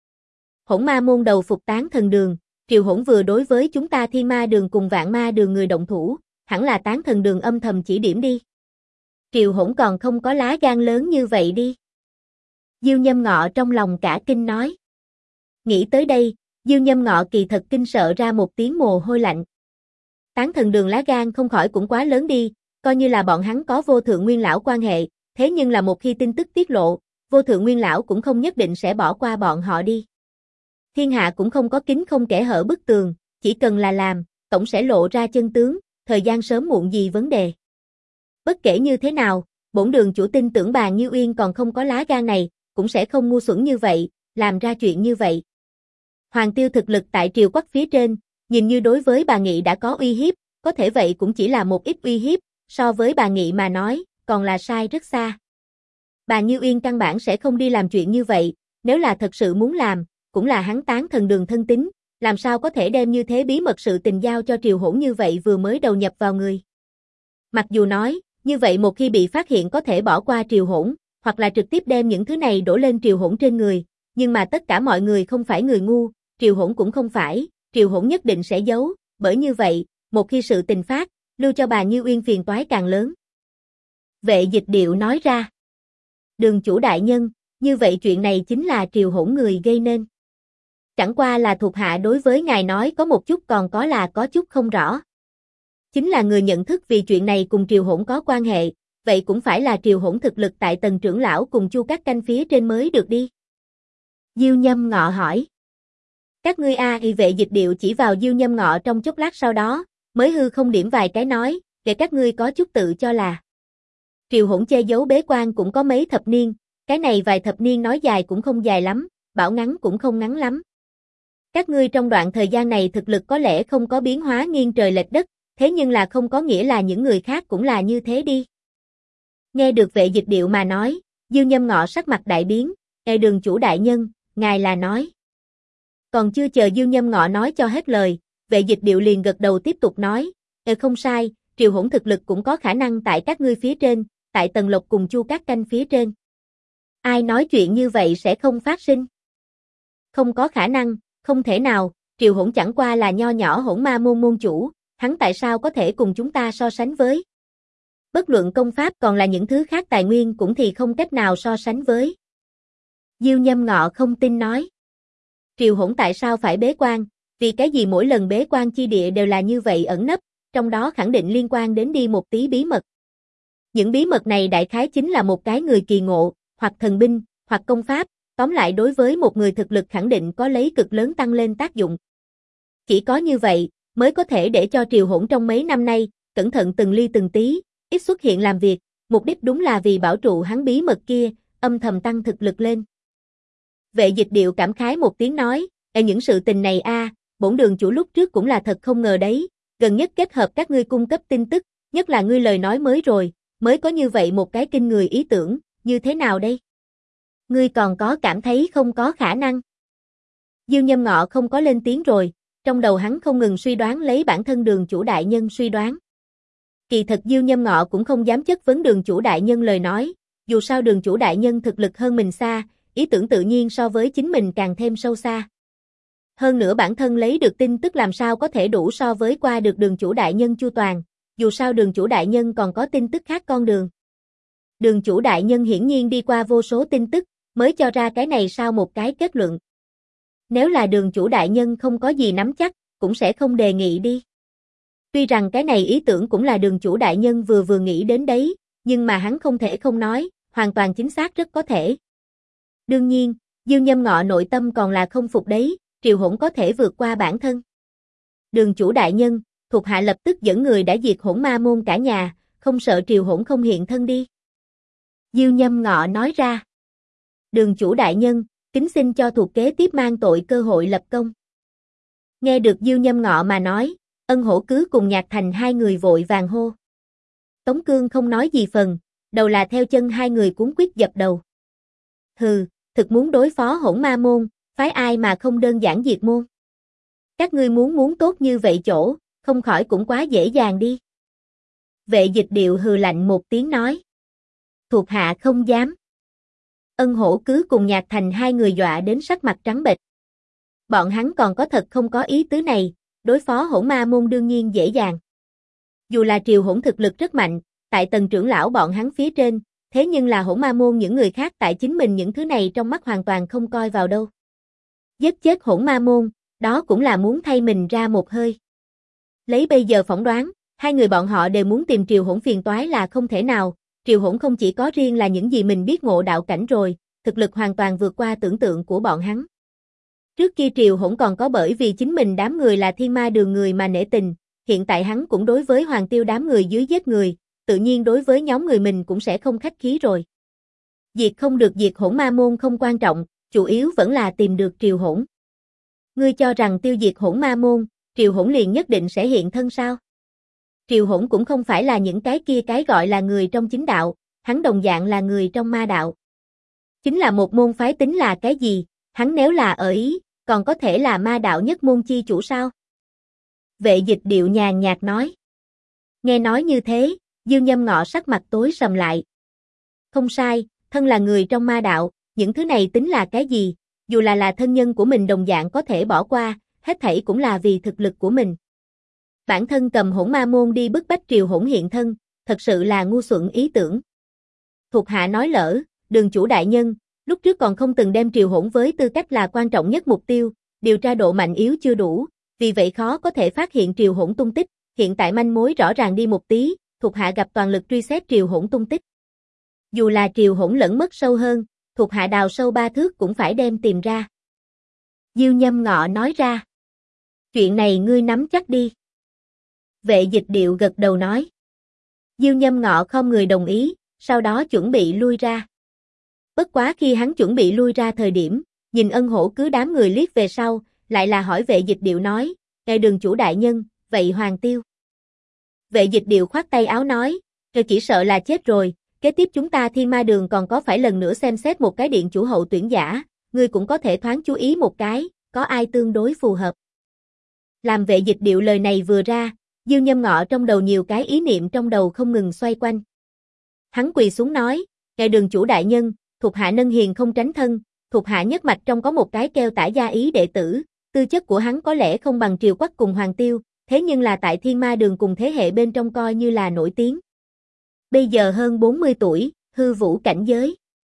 S1: Hỗn Ma môn đầu phục Tán Thần Đường, Triều Hỗn vừa đối với chúng ta Thiên Ma Đường cùng Vạn Ma Đường người động thủ, hẳn là Tán Thần Đường âm thầm chỉ điểm đi. Triều Hỗn còn không có lá gan lớn như vậy đi. Diêu Nhâm Ngọ trong lòng cả kinh nói. Nghĩ tới đây, Diêu Nhâm Ngọ kỳ thật kinh sợ ra một tiếng mồ hôi lạnh. Tán Thần Đường lá gan không khỏi cũng quá lớn đi, coi như là bọn hắn có Vô Thượng Nguyên Lão quan hệ, thế nhưng là một khi tin tức tiết lộ, Vô Thượng Nguyên Lão cũng không nhất định sẽ bỏ qua bọn họ đi. Thiên hạ cũng không có kín không kẽ hở bức tường, chỉ cần là làm, tổng sẽ lộ ra chân tướng, thời gian sớm muộn gì vấn đề. Bất kể như thế nào, bổn đường chủ tin tưởng bà Như Uyên còn không có lá gan này, cũng sẽ không ngu xuẩn như vậy, làm ra chuyện như vậy. Hoàng Tiêu thực lực tại triều quốc phía trên, nhìn như đối với bà Nghị đã có uy hiếp, có thể vậy cũng chỉ là một ít uy hiếp, so với bà Nghị mà nói, còn là sai rất xa. Bà Như Uyên căn bản sẽ không đi làm chuyện như vậy, nếu là thật sự muốn làm, cũng là hắn Tán Thần Đường thân tín, làm sao có thể đem như thế bí mật sự tình giao cho Triều Hỗn như vậy vừa mới đầu nhập vào người. Mặc dù nói, như vậy một khi bị phát hiện có thể bỏ qua Triều Hỗn, hoặc là trực tiếp đem những thứ này đổ lên Triều Hỗn trên người, nhưng mà tất cả mọi người không phải người ngu, Triều Hỗn cũng không phải, Triều Hỗn nhất định sẽ giấu, bởi như vậy, một khi sự tình phát, lưu cho bà Như Uyên phiền toái càng lớn. Vệ Dịch Điệu nói ra. Đường chủ đại nhân, như vậy chuyện này chính là Triều Hỗn người gây nên. Chẳng qua là thuộc hạ đối với ngài nói có một chút còn có là có chút không rõ. Chính là người nhận thức vì chuyện này cùng Triều Hỗn có quan hệ, vậy cũng phải là Triều Hỗn thực lực tại Tần trưởng lão cùng Chu Các Canh phía trên mới được đi. Diêu Nhâm Ngọ hỏi. Các ngươi Vệ Dịch Điệu chỉ vào Diêu Nhâm Ngọ trong chốc lát sau đó, mới hư không điểm vài cái nói, để các ngươi có chút tự cho là. Triều Hỗn che giấu bế quan cũng có mấy thập niên, cái này vài thập niên nói dài cũng không dài lắm, bảo ngắn cũng không ngắn lắm. Các ngươi trong đoạn thời gian này thực lực có lẽ không có biến hóa nghiêng trời lệch đất, thế nhưng là không có nghĩa là những người khác cũng là như thế đi. Nghe được Vệ Dịch Điệu mà nói, Diêu Nhâm Ngọ sắc mặt đại biến, đường chủ đại nhân, ngài là nói. Còn chưa chờ Diêu Nhâm Ngọ nói cho hết lời, Vệ Dịch Điệu liền gật đầu tiếp tục nói, không sai, Triều Hỗn thực lực cũng có khả năng tại các ngươi phía trên, tại Tần Lộc cùng Chu Các Canh phía trên. Ai nói chuyện như vậy sẽ không phát sinh? Không có khả năng, không thể nào, Triều Hỗn chẳng qua là nho nhỏ Hỗn Ma môn môn chủ, hắn tại sao có thể cùng chúng ta so sánh với? Bất luận công pháp còn là những thứ khác tài nguyên cũng thì không cách nào so sánh với. Diêu Nhâm Ngọ không tin nói. Triều Hỗn tại sao phải bế quan, vì cái gì mỗi lần bế quan chi địa đều là như vậy ẩn nấp, trong đó khẳng định liên quan đến đi một tí bí mật. Những bí mật này đại khái chính là một cái người kỳ ngộ, hoặc thần binh, hoặc công pháp, tóm lại đối với một người thực lực khẳng định có lấy cực lớn tăng lên tác dụng. Chỉ có như vậy, mới có thể để cho Triều Hỗn trong mấy năm nay, cẩn thận từng ly từng tí, ít xuất hiện làm việc, mục đích đúng là vì bảo trụ hắn bí mật kia, âm thầm tăng thực lực lên. Vệ Dịch Điệu cảm khái một tiếng nói, những sự tình này bổn đường chủ lúc trước cũng là thật không ngờ đấy, gần nhất kết hợp các ngươi cung cấp tin tức, nhất là ngươi lời nói mới rồi, mới có như vậy một cái kinh người ý tưởng, như thế nào đây? Ngươi còn có cảm thấy không có khả năng? Diêu Nhâm Ngọ không có lên tiếng rồi, trong đầu hắn không ngừng suy đoán lấy bản thân đường chủ đại nhân suy đoán. Kỳ thật Diêu Nhâm Ngọ cũng không dám chất vấn đường chủ đại nhân lời nói, dù sao đường chủ đại nhân thực lực hơn mình xa, ý tưởng tự nhiên so với chính mình càng thêm sâu xa. Hơn nữa bản thân lấy được tin tức làm sao có thể đủ so với qua được đường chủ đại nhân chu toàn, dù sao đường chủ đại nhân còn có tin tức khác con đường. Đường chủ đại nhân hiển nhiên đi qua vô số tin tức, mới cho ra cái này sao một cái kết luận. Nếu là đường chủ đại nhân không có gì nắm chắc, cũng sẽ không đề nghị đi. Tuy rằng cái này ý tưởng cũng là đường chủ đại nhân vừa nghĩ đến đấy, nhưng mà hắn không thể không nói, hoàn toàn chính xác rất có thể. Đương nhiên, Diêu Nhâm Ngọ nội tâm còn là không phục đấy, Triều Hỗn có thể vượt qua bản thân. Đường chủ đại nhân, thuộc hạ lập tức dẫn người đã diệt Hỗn Ma môn cả nhà, không sợ Triều Hỗn không hiện thân đi. Diêu Nhâm Ngọ nói ra. Đường chủ đại nhân, kính xin cho thuộc kế tiếp mang tội cơ hội lập công. Nghe được Diêu Nhâm Ngọ mà nói, Ân Hổ Cứ cùng Nhạc Thành hai người vội vàng hô. Tống Cương không nói gì phần, đầu là theo chân hai người cuốn quýt dập đầu. Hừ, thực muốn đối phó Hỗn Ma môn, phái ai mà không đơn giản diệt môn. Các ngươi muốn tốt như vậy chỗ, không khỏi cũng quá dễ dàng đi. Vệ Dịch Điệu hừ lạnh một tiếng nói. Thuộc hạ không dám. Ân Hổ Cứ cùng Nhạc Thành hai người dọa đến sắc mặt trắng bệch. Bọn hắn còn có thật không có ý tứ này, đối phó Hỗn Ma môn đương nhiên dễ dàng. Dù là Triều Hỗn thực lực rất mạnh, tại Tần trưởng lão bọn hắn phía trên, thế nhưng là Hỗn Ma môn những người khác tại chính mình những thứ này trong mắt hoàn toàn không coi vào đâu. Giết chết Hỗn Ma môn, đó cũng là muốn thay mình ra một hơi. Lấy bây giờ phỏng đoán, hai người bọn họ đều muốn tìm Triều Hỗn phiền toái là không thể nào, Triều Hỗn không chỉ có riêng là những gì mình biết ngộ đạo cảnh rồi, thực lực hoàn toàn vượt qua tưởng tượng của bọn hắn. Trước kia Triều Hỗn còn có bởi vì chính mình đám người là Thiên Ma đường người mà nể tình, hiện tại hắn cũng đối với Hoàng Tiêu đám người dưới giết người, tự nhiên đối với nhóm người mình cũng sẽ không khách khí rồi. Diệt không được diệt Hỗn Ma môn không quan trọng, chủ yếu vẫn là tìm được Triều Hỗn. Ngươi cho rằng tiêu diệt Hỗn Ma môn, Triều Hỗn liền nhất định sẽ hiện thân sao? Triều Hỗn cũng không phải là những cái kia cái gọi là người trong chính đạo, hắn đồng dạng là người trong ma đạo. Chính là một môn phái tính là cái gì, hắn nếu là ở ý, còn có thể là ma đạo nhất môn chi chủ sao? Vệ Dịch Điệu nhàn nhạt nói. Nghe nói như thế, Diêu Nhâm Ngọ sắc mặt tối sầm lại. Không sai, thân là người trong ma đạo, những thứ này tính là cái gì, dù là thân nhân của mình đồng dạng có thể bỏ qua, hết thảy cũng là vì thực lực của mình. Bản thân cầm Hỗn Ma môn đi bức bách Triều Hỗn hiện thân, thật sự là ngu xuẩn ý tưởng. Thuộc hạ nói lỡ, Đường chủ đại nhân, lúc trước còn không từng đem Triều Hỗn với tư cách là quan trọng nhất mục tiêu, điều tra độ mạnh yếu chưa đủ, vì vậy khó có thể phát hiện Triều Hỗn tung tích, hiện tại manh mối rõ ràng đi một tí, thuộc hạ gặp toàn lực truy xét Triều Hỗn tung tích. Dù là Triều Hỗn lẫn mất sâu hơn, thuộc hạ đào sâu 3 thước cũng phải đem tìm ra. Diêu Nhâm Ngọ nói ra. Chuyện này ngươi nắm chắc đi. Vệ Dịch Điệu gật đầu nói. Diêu Nhâm Ngọ không người đồng ý, sau đó chuẩn bị lui ra. Bất quá khi hắn chuẩn bị lui ra thời điểm, nhìn Ân Hổ cứ đám người liếc về sau, lại là hỏi Vệ Dịch Điệu nói, ngài Đường chủ đại nhân, vậy Hoàng Tiêu. Vệ Dịch Điệu khoát tay áo nói, chỉ sợ là chết rồi, kế tiếp chúng ta Thiên Ma Đường còn có phải lần nữa xem xét một cái điện chủ hậu tuyển giả, ngươi cũng có thể thoáng chú ý một cái, có ai tương đối phù hợp. Làm Vệ Dịch Điệu lời này vừa ra, Diêu Nhâm Ngọ trong đầu nhiều cái ý niệm trong đầu không ngừng xoay quanh. Hắn quỳ xuống nói, ngài Đường chủ đại nhân, thuộc hạ nâng hiền không tránh thân, thuộc hạ nhất mạch trong có một cái kêu Tả Gia Ý đệ tử, tư chất của hắn có lẽ không bằng Triều Quắc cùng Hoàng Tiêu, thế nhưng là tại Thiên Ma Đường cùng thế hệ bên trong coi như là nổi tiếng. Bây giờ hơn 40 tuổi, hư vũ cảnh giới.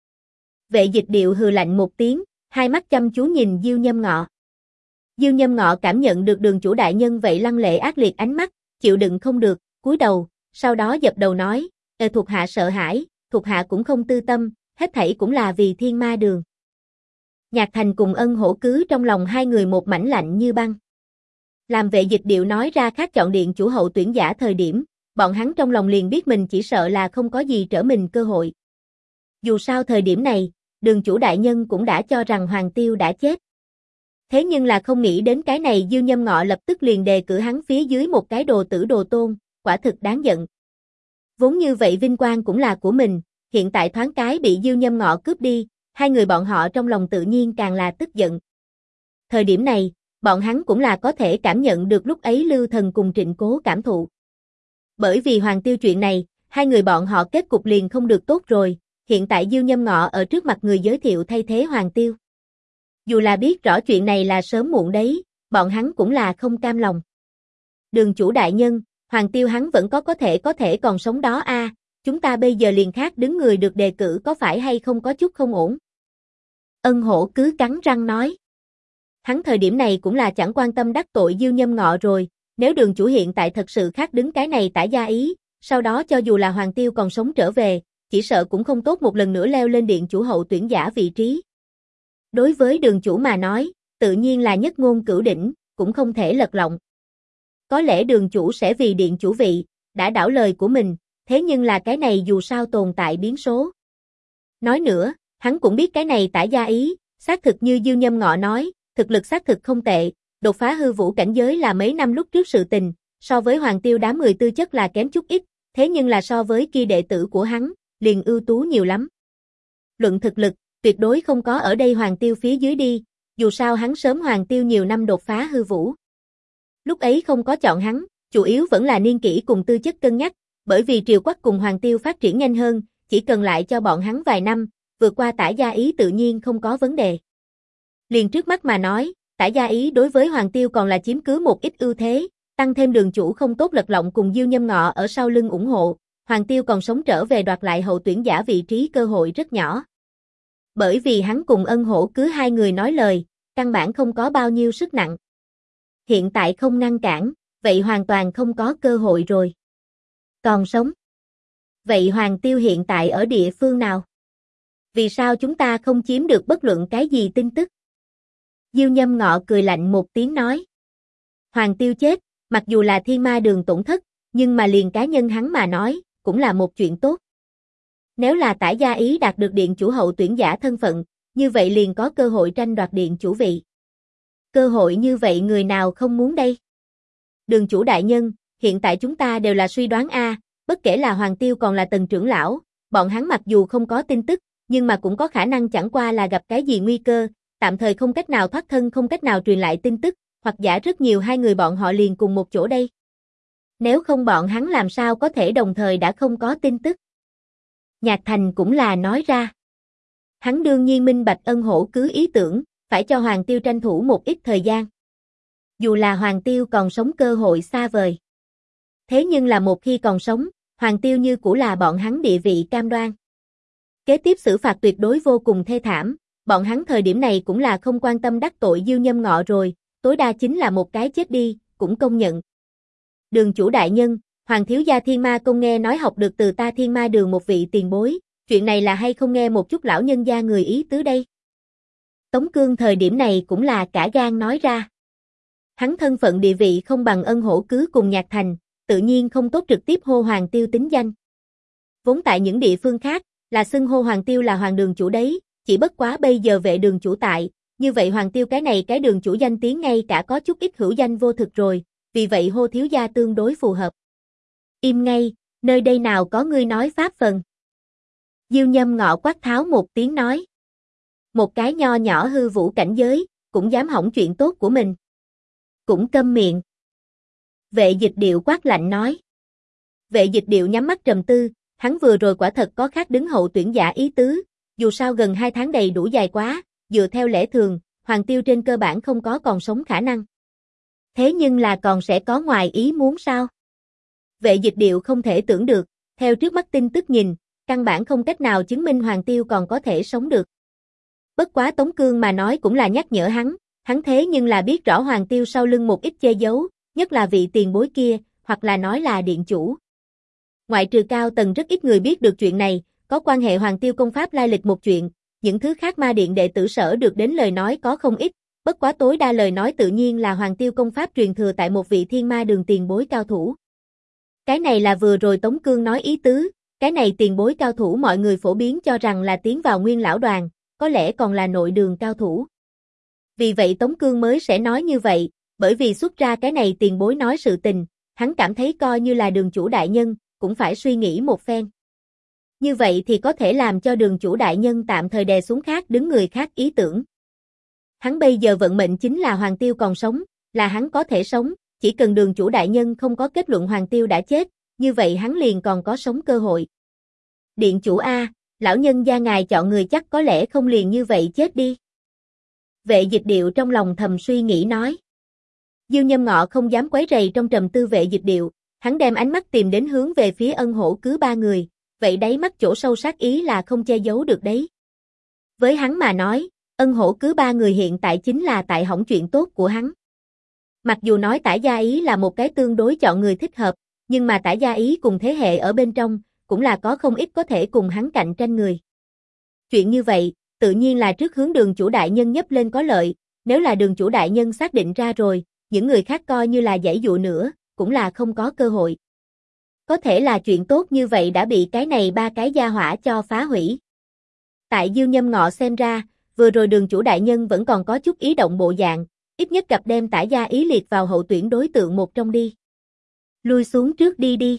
S1: Vệ Dịch Điệu hừ lạnh một tiếng, hai mắt chăm chú nhìn Diêu Nhâm Ngọ. Diêu Nhâm Ngọ cảm nhận được Đường chủ đại nhân vậy lăng lệ ác liệt ánh mắt, chịu đựng không được, cúi đầu, sau đó dập đầu nói, thuộc hạ sợ hãi, thuộc hạ cũng không tư tâm, hết thảy cũng là vì Thiên Ma Đường. Nhạc Thành cùng Ân Hổ cứ trong lòng hai người một mảnh lạnh như băng. Làm Vệ Dịch Điệu nói ra khác chọn điện chủ hậu tuyển giả thời điểm, bọn hắn trong lòng liền biết mình chỉ sợ là không có gì trở mình cơ hội. Dù sao thời điểm này, Đường chủ đại nhân cũng đã cho rằng Hoàng Tiêu đã chết. Thế nhưng là không nghĩ đến cái này Diêu Nhâm Ngọ lập tức liền đề cử hắn phía dưới một cái đồ tử đồ tôn, quả thực đáng giận. Vốn như vậy vinh quang cũng là của mình, hiện tại thoáng cái bị Diêu Nhâm Ngọ cướp đi, hai người bọn họ trong lòng tự nhiên càng là tức giận. Thời điểm này, bọn hắn cũng là có thể cảm nhận được lúc ấy Lưu Thần cùng Trịnh Cố cảm thụ. Bởi vì Hoàng Tiêu chuyện này, hai người bọn họ kết cục liền không được tốt rồi, hiện tại Diêu Nhâm Ngọ ở trước mặt người giới thiệu thay thế Hoàng Tiêu. Dù là biết rõ chuyện này là sớm muộn đấy, bọn hắn cũng là không cam lòng. Đường chủ đại nhân, Hoàng Tiêu hắn vẫn có thể còn sống đó a, chúng ta bây giờ liền khác đứng người được đề cử có phải hay không có chút không ổn. Ân Hổ cứ cắn răng nói. Hắn thời điểm này cũng là chẳng quan tâm đắc tội Diêu Nhâm Ngọ rồi, nếu đường chủ hiện tại thật sự khác đứng cái này Tả Gia Ý, sau đó cho dù là Hoàng Tiêu còn sống trở về, chỉ sợ cũng không tốt một lần nữa leo lên điện chủ hậu tuyển giả vị trí. Đối với đường chủ mà nói, tự nhiên là nhất ngôn cửu đỉnh, cũng không thể lật lọng. Có lẽ đường chủ sẽ vì điện chủ vị, đã đảo lời của mình, thế nhưng là cái này dù sao tồn tại biến số. Nói nữa, hắn cũng biết cái này Tả Gia Ý, xác thực như Diêu Nhâm Ngọ nói, thực lực xác thực không tệ, đột phá hư vũ cảnh giới là mấy năm lúc trước sự tình, so với Hoàng Tiêu đám người tư chất là kém chút ít, thế nhưng là so với kia đệ tử của hắn, liền ưu tú nhiều lắm. Luận thực lực, tuyệt đối không có ở đây Hoàng Tiêu phía dưới đi, dù sao hắn sớm Hoàng Tiêu nhiều năm đột phá hư vũ. Lúc ấy không có chọn hắn, chủ yếu vẫn là niên kỷ cùng tư chất cân nhắc, bởi vì Triều Quắc cùng Hoàng Tiêu phát triển nhanh hơn, chỉ cần lại cho bọn hắn vài năm, vượt qua Tả Gia Ý tự nhiên không có vấn đề. Liền trước mắt mà nói, Tả Gia Ý đối với Hoàng Tiêu còn là chiếm cứ một ít ưu thế, tăng thêm đường chủ không tốt lật lọng cùng Diêu Nhâm Ngọ ở sau lưng ủng hộ, Hoàng Tiêu còn sống trở về đoạt lại hậu tuyển giả vị trí cơ hội rất nhỏ. Bởi vì hắn cùng Ân Hổ cứ hai người nói lời, căn bản không có bao nhiêu sức nặng. Hiện tại không ngăn cản, vậy hoàn toàn không có cơ hội rồi. Còn sống. Vậy Hoàng Tiêu hiện tại ở địa phương nào? Vì sao chúng ta không chiếm được bất luận cái gì tin tức? Diêu Nhâm Ngọ cười lạnh một tiếng nói. Hoàng Tiêu chết, mặc dù là Thiên Ma Đường tổn thất, nhưng mà liền cá nhân hắn mà nói, cũng là một chuyện tốt. Nếu là Tả Gia Ý đạt được điện chủ hậu tuyển giả thân phận, như vậy liền có cơ hội tranh đoạt điện chủ vị. Cơ hội như vậy người nào không muốn đây? Đường chủ đại nhân, hiện tại chúng ta đều là suy đoán a, bất kể là Hoàng Tiêu còn là Tần trưởng lão, bọn hắn mặc dù không có tin tức, nhưng mà cũng có khả năng chẳng qua là gặp cái gì nguy cơ, tạm thời không cách nào thoát thân không cách nào truyền lại tin tức, hoặc giả rất nhiều hai người bọn họ liền cùng một chỗ đây. Nếu không bọn hắn làm sao có thể đồng thời đã không có tin tức. Nhạc Thành cũng là nói ra. Hắn đương nhiên minh bạch Ân Hổ cứ ý tưởng, phải cho Hoàng Tiêu tranh thủ một ít thời gian. Dù là Hoàng Tiêu còn sống cơ hội xa vời. Thế nhưng là một khi còn sống, Hoàng Tiêu như cũ là bọn hắn địa vị cam đoan. Kế tiếp xử phạt tuyệt đối vô cùng thê thảm, bọn hắn thời điểm này cũng là không quan tâm đắc tội Diêu Nhâm Ngọ rồi, tối đa chính là một cái chết đi, cũng công nhận. Đường chủ đại nhân, Hoàng thiếu gia Thiên Ma Công nghe nói học được từ ta Thiên Ma Đường một vị tiền bối, chuyện này là hay không nghe một chút lão nhân gia người ý tứ đây. Tống Cương thời điểm này cũng là cả gan nói ra. Hắn thân phận địa vị không bằng Ân Hổ Cứ cùng Nhạc Thành, tự nhiên không tốt trực tiếp hô Hoàng Tiêu tính danh. Vốn tại những địa phương khác, là xưng hô Hoàng Tiêu là Hoàng đường chủ đấy, chỉ bất quá bây giờ vệ đường chủ tại, như vậy Hoàng Tiêu cái này cái đường chủ danh tiếng ngay cả có chút ít hữu danh vô thực rồi, vì vậy hô thiếu gia tương đối phù hợp. Im ngay, nơi đây nào có ngươi nói pháp phần. Diêu Nhâm Ngọ quát tháo một tiếng nói. Một cái nho nhỏ hư vũ cảnh giới, cũng dám hỏng chuyện tốt của mình. Cũng câm miệng. Vệ Dịch Điệu quát lạnh nói. Vệ Dịch Điệu nhắm mắt trầm tư, hắn vừa rồi quả thật có khác đứng hậu tuyển giả ý tứ, dù sao gần 2 tháng đầy đủ dài quá, dựa theo lẽ thường, Hoàng Tiêu trên cơ bản không có còn sống khả năng. Thế nhưng là còn sẽ có ngoài ý muốn sao? Vệ Dịch Điệu không thể tưởng được, theo trước mắt tin tức nhìn, căn bản không cách nào chứng minh Hoàng Tiêu còn có thể sống được. Bất quá Tống Cương mà nói cũng là nhắc nhở hắn thế nhưng là biết rõ Hoàng Tiêu sau lưng một ít che giấu, nhất là vị tiền bối kia, hoặc là nói là điện chủ. Ngoại trừ cao tầng rất ít người biết được chuyện này, có quan hệ Hoàng Tiêu công pháp lai lịch một chuyện, những thứ khác ma điện đệ tử sở được đến lời nói có không ít, bất quá tối đa lời nói tự nhiên là Hoàng Tiêu công pháp truyền thừa tại một vị Thiên Ma Đường tiền bối cao thủ. Cái này là vừa rồi Tống Cương nói ý tứ, cái này tiền bối cao thủ mọi người phổ biến cho rằng là tiến vào Nguyên Lão Đoàn, có lẽ còn là nội đường cao thủ. Vì vậy Tống Cương mới sẽ nói như vậy, bởi vì xuất ra cái này tiền bối nói sự tình, hắn cảm thấy coi như là đường chủ đại nhân, cũng phải suy nghĩ một phen. Như vậy thì có thể làm cho đường chủ đại nhân tạm thời đè xuống khác đứng người khác ý tưởng. Hắn bây giờ vận mệnh chính là Hoàng Tiêu còn sống, là hắn có thể sống, chỉ cần đường chủ đại nhân không có kết luận Hoàng Tiêu đã chết, như vậy hắn liền còn có sống cơ hội. Điện chủ A, lão nhân gia ngài chọn người chắc có lẽ không liền như vậy chết đi. Vệ Dịch Điệu trong lòng thầm suy nghĩ nói. Diêu Nhâm Ngọ không dám quấy rầy trong trầm tư Vệ Dịch Điệu, hắn đem ánh mắt tìm đến hướng về phía Ân Hổ Cứ 3 người, vậy đáy mắt chỗ sâu sát ý là không che giấu được đấy. Với hắn mà nói, Ân Hổ Cứ 3 người hiện tại chính là tại hỏng chuyện tốt của hắn. Mặc dù nói Tả Gia Ý là một cái tương đối chọn người thích hợp, nhưng mà Tả Gia Ý cùng thế hệ ở bên trong, cũng là có không ít có thể cùng hắn cạnh tranh người. Chuyện như vậy, tự nhiên là trước hướng đường chủ đại nhân nhấp lên có lợi, nếu là đường chủ đại nhân xác định ra rồi, những người khác coi như là giãy dụa nữa, cũng là không có cơ hội. Có thể là chuyện tốt như vậy đã bị cái này 3 cái gia hỏa cho phá hủy. Tại Diêu Nhâm Ngọ xem ra, vừa rồi đường chủ đại nhân vẫn còn có chút ý động bộ dạng, ít nhất gặp đem Tả Gia Ý liệt vào hậu tuyển đối tượng một trong đi. Lui xuống trước đi đi.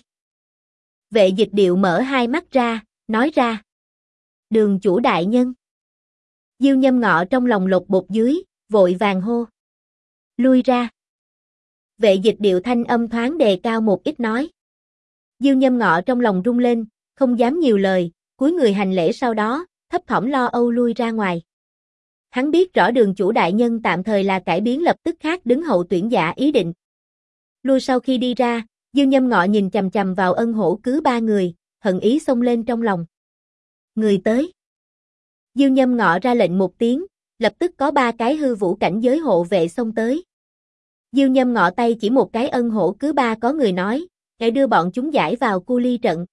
S1: Vệ Dịch Điệu mở hai mắt ra, nói ra. Đường chủ đại nhân. Diêu Nhâm Ngọ trong lòng lột bột dưới, vội vàng hô. Lui ra. Vệ Dịch Điệu thanh âm thoáng đề cao một ít nói. Diêu Nhâm Ngọ trong lòng rung lên, không dám nhiều lời, cúi người hành lễ sau đó, thấp thỏm lo âu lui ra ngoài. Hắn biết rõ đường chủ đại nhân tạm thời là cải biến lập tức khác đứng hậu tuyển giả ý định. Lui sau khi đi ra, Diêu Nhâm Ngọ nhìn chằm chằm vào Ân Hổ Cứ 3 người, hận ý xông lên trong lòng. Người tới. Diêu Nhâm Ngọ ra lệnh một tiếng, lập tức có 3 cái hư vũ cảnh giới hộ vệ xông tới. Diêu Nhâm Ngọ tay chỉ một cái Ân Hổ Cứ 3 có người nói, để đưa bọn chúng giải vào cu ly trận.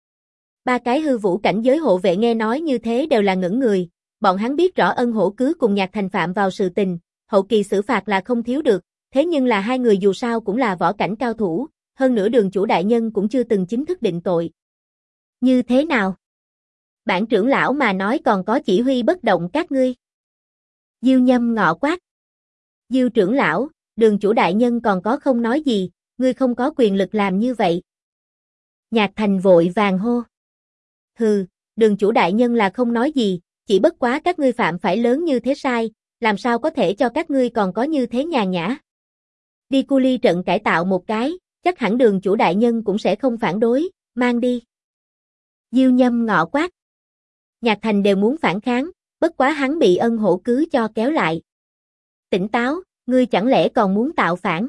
S1: 3 cái hư vũ cảnh giới hộ vệ nghe nói như thế đều là ngẩn người, bọn hắn biết rõ Ân Hổ Cứ cùng Nhạc Thành phạm vào sự tình, hậu kỳ xử phạt là không thiếu được, thế nhưng là hai người dù sao cũng là võ cảnh cao thủ, hơn nữa đường chủ đại nhân cũng chưa từng chính thức định tội. Như thế nào? Bản trưởng lão mà nói còn có chỉ huy bất động các ngươi. Diêu Nhâm Ngọ quát. Diêu trưởng lão, đường chủ đại nhân còn có không nói gì, ngươi không có quyền lực làm như vậy. Nhạc Thành vội vàng hô. Hừ, đường chủ đại nhân là không nói gì, chỉ bất quá các ngươi phạm phải lớn như thế sai, làm sao có thể cho các ngươi còn có như thế nhàn nhã. Đi cu ly trận cải tạo một cái, chắc hẳn đường chủ đại nhân cũng sẽ không phản đối, mang đi. Diêu Nhâm Ngọ quát. Nhạc Thành đều muốn phản kháng, bất quá hắn bị Ân Hổ Cứ cho kéo lại. Tỉnh táo, Ngươi chẳng lẽ còn muốn tạo phản?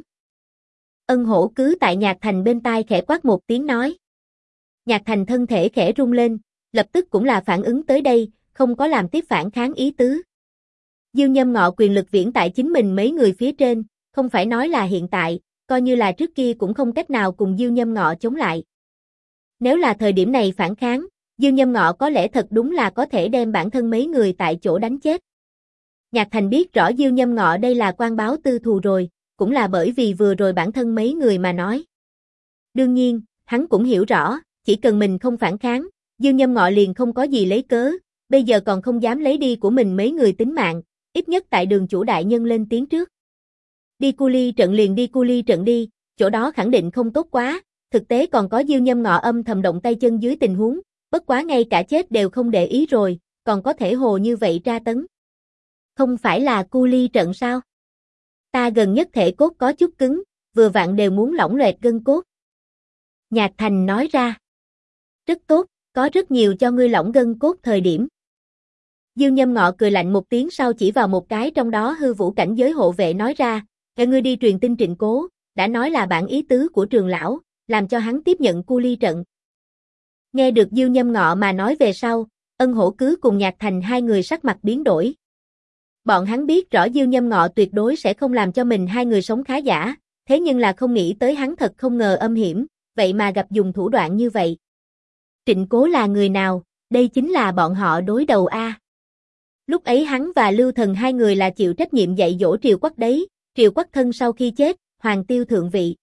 S1: Ân Hổ cứ tại Nhạc Thành bên tai khẽ quát một tiếng nói. Nhạc Thành thân thể khẽ rung lên, lập tức cũng là phản ứng tới đây, không có làm tiếp phản kháng ý tứ. Diêu Nhâm Ngọ quyền lực viễn tại chính mình mấy người phía trên, không phải nói là hiện tại, coi như là trước kia cũng không cách nào cùng Diêu Nhâm Ngọ chống lại. Nếu là thời điểm này phản kháng, Diêu Nhâm Ngọ có lẽ thật đúng là có thể đem bản thân mấy người tại chỗ đánh chết. Nhạc Thành biết rõ Diêu Nhâm Ngọ đây là quan báo tư thù rồi, cũng là bởi vì vừa rồi bản thân mấy người mà nói. Đương nhiên, hắn cũng hiểu rõ, chỉ cần mình không phản kháng, Diêu Nhâm Ngọ liền không có gì lấy cớ, bây giờ còn không dám lấy đi của mình mấy người tính mạng, ít nhất tại Đường chủ đại nhân lên tiếng trước. Đi cu ly trận liền đi cu ly trận đi, chỗ đó khẳng định không tốt quá, thực tế còn có Diêu Nhâm Ngọ âm thầm động tay chân dưới tình huống, bất quá ngay cả chết đều không để ý rồi, còn có thể hồ như vậy tra tấn. Không phải là cu ly trận sao? Ta gần nhất thể cốt có chút cứng, vừa vặn đều muốn lỏng loẹt gân cốt. Nhạc Thành nói ra. Rất tốt, có rất nhiều cho ngươi lỏng gân cốt thời điểm. Diêu Nhâm Ngọ cười lạnh một tiếng sau chỉ vào một cái trong đó hư vũ cảnh giới hộ vệ nói ra, "Kẻ ngươi đi truyền tin Trịnh Cố, đã nói là bản ý tứ của Trường lão, làm cho hắn tiếp nhận cu ly trận." Nghe được Diêu Nhâm Ngọ mà nói về sau, Ân Hổ cứ cùng Nhạc Thành hai người sắc mặt biến đổi. Bọn hắn biết rõ Diêu Nhâm Ngọ tuyệt đối sẽ không làm cho mình hai người sống khá giả, thế nhưng là không nghĩ tới hắn thật không ngờ âm hiểm, vậy mà gặp dùng thủ đoạn như vậy. Trịnh Cố là người nào, đây chính là bọn họ đối đầu a. Lúc ấy hắn và Lưu Thần hai người là chịu trách nhiệm dạy dỗ Triều Quắc đấy, Triều Quắc thân sau khi chết, Hoàng Tiêu thượng vị.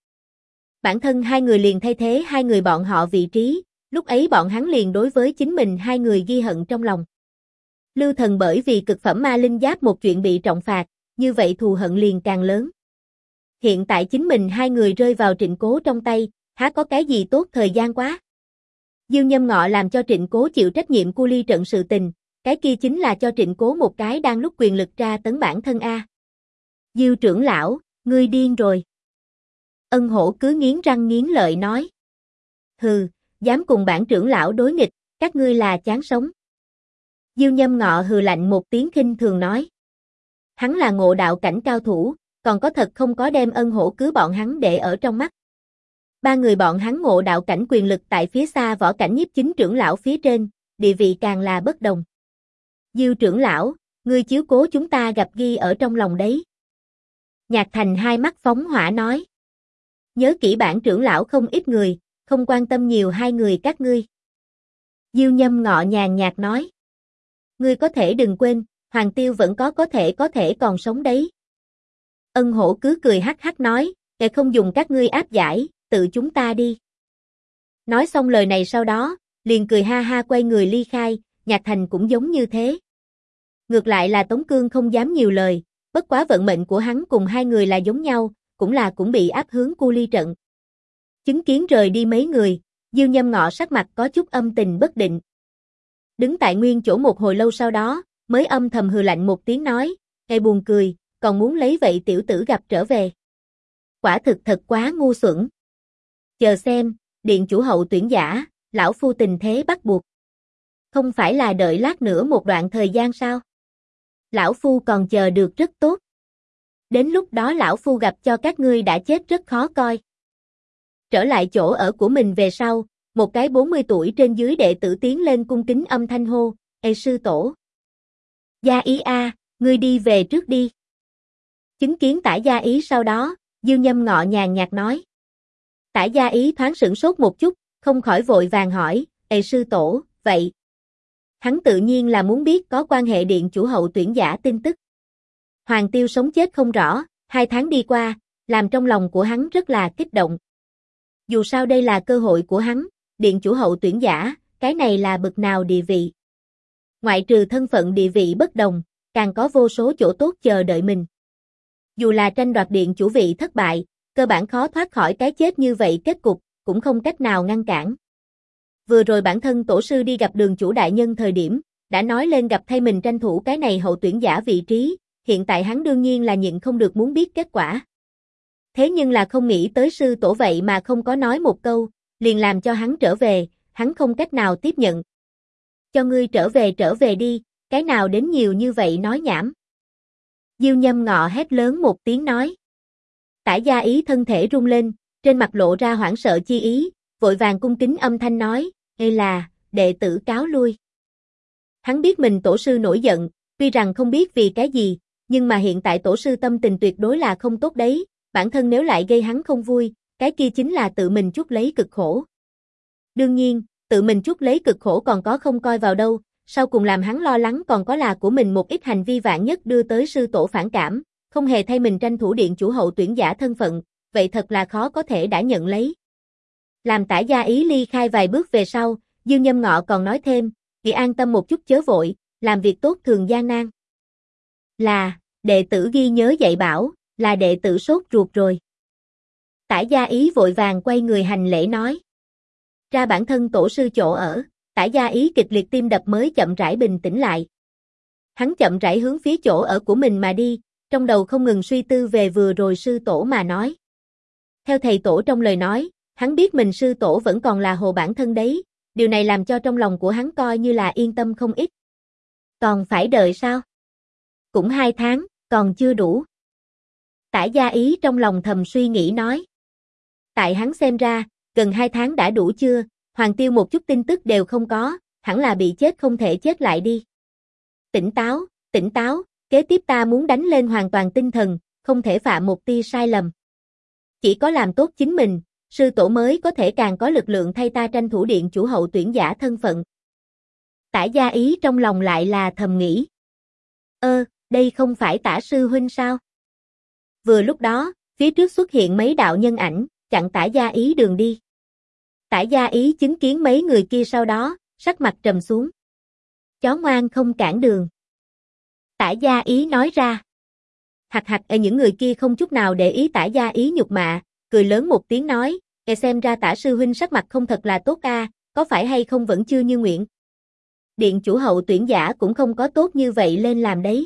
S1: Bản thân hai người liền thay thế hai người bọn họ vị trí, lúc ấy bọn hắn liền đối với chính mình hai người ghi hận trong lòng. Lưu Thần bởi vì cực phẩm ma linh giáp một chuyện bị trọng phạt, như vậy thù hận liền càng lớn. Hiện tại chính mình hai người rơi vào Trịnh Cố trong tay, há có cái gì tốt thời gian quá. Diêu Nhâm Ngọ làm cho Trịnh Cố chịu trách nhiệm cu ly trận sự tình, cái kia chính là cho Trịnh Cố một cái đang lúc quyền lực tra tấn bản thân a. Diêu trưởng lão, ngươi điên rồi. Ân Hổ cứ nghiến răng nghiến lợi nói. Hừ, dám cùng bản trưởng lão đối nghịch, các ngươi là chán sống. Diêu Nhâm Ngọ hừ lạnh một tiếng khinh thường nói. Hắn là ngộ đạo cảnh cao thủ, còn có thật không có đem Ân Hổ cứ bọn hắn để ở trong mắt. Ba người bọn hắn ngộ đạo cảnh quyền lực tại phía xa võ cảnh nhiếp chính trưởng lão phía trên, địa vị càng là bất đồng. Diêu trưởng lão, ngươi chiếu cố chúng ta gặp ghi ở trong lòng đấy. Nhạc Thành hai mắt phóng hỏa nói. Nhớ kỹ bản trưởng lão không ít người, không quan tâm nhiều hai người các ngươi. Diêu Nhâm Ngọ nhàn nhạt nói. Ngươi có thể đừng quên, Hoàng Tiêu vẫn có thể còn sống đấy. Ân Hổ cứ cười hắc hắc nói, để không dùng các ngươi áp giải, tự chúng ta đi. Nói xong lời này sau đó, liền cười ha ha quay người ly khai, Nhạc Thành cũng giống như thế. Ngược lại là Tống Cương không dám nhiều lời, bất quá vận mệnh của hắn cùng hai người là giống nhau, cũng bị áp hướng cu ly trận. Chứng kiến rời đi mấy người, Diêu Nhâm Ngọ sắc mặt có chút âm tình bất định. Đứng tại nguyên chỗ một hồi lâu sau đó, mới âm thầm hừ lạnh một tiếng nói, "Nghe buồn cười, còn muốn lấy vậy tiểu tử gặp trở về. Quả thực thật quá ngu xuẩn. Chờ xem, điện chủ hậu tuyển giả, lão phu tình thế bắt buộc. Không phải là đợi lát nữa một đoạn thời gian sao? Lão phu còn chờ được rất tốt. Đến lúc đó lão phu gặp cho các ngươi đã chết rất khó coi." Trở lại chỗ ở của mình về sau, một cái 40 tuổi trên dưới đệ tử tiến lên cung kính âm thanh hô, "Ê sư tổ." "Gia Ý a, ngươi đi về trước đi." Chứng kiến Tả Gia Ý sau đó, Diêu Nhâm Ngọ nhàn nhạt nói. Tả Gia Ý thoáng sửng sốt một chút, không khỏi vội vàng hỏi, "Ê sư tổ, vậy?" Hắn tự nhiên là muốn biết có quan hệ điện chủ hậu tuyển giả tin tức. Hoàng Tiêu sống chết không rõ, 2 tháng đi qua, làm trong lòng của hắn rất là kích động. Dù sao đây là cơ hội của hắn, điện chủ hậu tuyển giả, cái này là bậc nào địa vị. Ngoại trừ thân phận địa vị bất đồng, càng có vô số chỗ tốt chờ đợi mình. Dù là tranh đoạt điện chủ vị thất bại, cơ bản khó thoát khỏi cái chết như vậy kết cục, cũng không cách nào ngăn cản. Vừa rồi bản thân tổ sư đi gặp đường chủ đại nhân thời điểm, đã nói lên gặp thay mình tranh thủ cái này hậu tuyển giả vị trí, hiện tại hắn đương nhiên là nhịn không được muốn biết kết quả. Thế nhưng là không nghĩ tới sư tổ vậy mà không có nói một câu, liền làm cho hắn trở về, hắn không cách nào tiếp nhận. Cho ngươi trở về đi, cái nào đến nhiều như vậy nói nhảm. Diêu Nhâm Ngọ hét lớn một tiếng nói. Tả Gia Ý thân thể rung lên, trên mặt lộ ra hoảng sợ chi ý, vội vàng cung kính âm thanh nói, "Ê là, đệ tử cáo lui." Hắn biết mình tổ sư nổi giận, tuy rằng không biết vì cái gì, nhưng mà hiện tại tổ sư tâm tình tuyệt đối là không tốt đấy, bản thân nếu lại gây hắn không vui, cái kia chính là tự mình chuốc lấy cực khổ. Đương nhiên, tự mình chuốc lấy cực khổ còn có không coi vào đâu, sau cùng làm hắn lo lắng còn có là của mình một ít hành vi vạn nhất đưa tới sư tổ phản cảm, không hề thay mình tranh thủ điện chủ hậu tuyển giả thân phận, vậy thật là khó có thể đã nhận lấy. Làm Tả Gia Ý ly khai vài bước về sau, Diêu Nhâm Ngọ còn nói thêm, "Chị an tâm một chút chớ vội, làm việc tốt thường gian nan." Là, đệ tử ghi nhớ dạy bảo, là đệ tử sốt ruột rồi. Tả Gia Ý vội vàng quay người hành lễ nói. Ra bản thân tổ sư chỗ ở, Tả Gia Ý kịch liệt tim đập mới chậm rãi bình tĩnh lại. Hắn chậm rãi hướng phía chỗ ở của mình mà đi, trong đầu không ngừng suy tư về vừa rồi sư tổ mà nói. Theo thầy tổ trong lời nói, hắn biết mình sư tổ vẫn còn là hồ bản thân đấy, điều này làm cho trong lòng của hắn coi như là yên tâm không ít. Còn phải đợi sao? Cũng 2 tháng, còn chưa đủ. Tả Gia Ý trong lòng thầm suy nghĩ nói. Tại hắn xem ra, gần 2 tháng đã đủ chưa, Hoàng Tiêu một chút tin tức đều không có, hẳn là bị chết không thể chết lại đi. Tỉnh táo, kế tiếp ta muốn đánh lên hoàn toàn tinh thần, không thể phạm một tia sai lầm. Chỉ có làm tốt chính mình, sư tổ mới có thể càng có lực lượng thay ta tranh thủ điện chủ hậu tuyển giả thân phận. Tả Gia Ý trong lòng lại là thầm nghĩ. Đây không phải Tả sư huynh sao? Vừa lúc đó, phía trước xuất hiện mấy đạo nhân ảnh, chặn Tả Gia Ý đường đi. Tả Gia Ý chứng kiến mấy người kia sau đó, sắc mặt trầm xuống. Chó ngoan không cản đường. Tả Gia Ý nói ra. Những người kia không chút nào để ý Tả Gia Ý nhục mạ, cười lớn một tiếng nói, xem ra Tả sư huynh sắc mặt không thật là tốt a, có phải hay không vẫn chưa như nguyện. Điện chủ hậu tuyển giả cũng không có tốt như vậy lên làm đấy.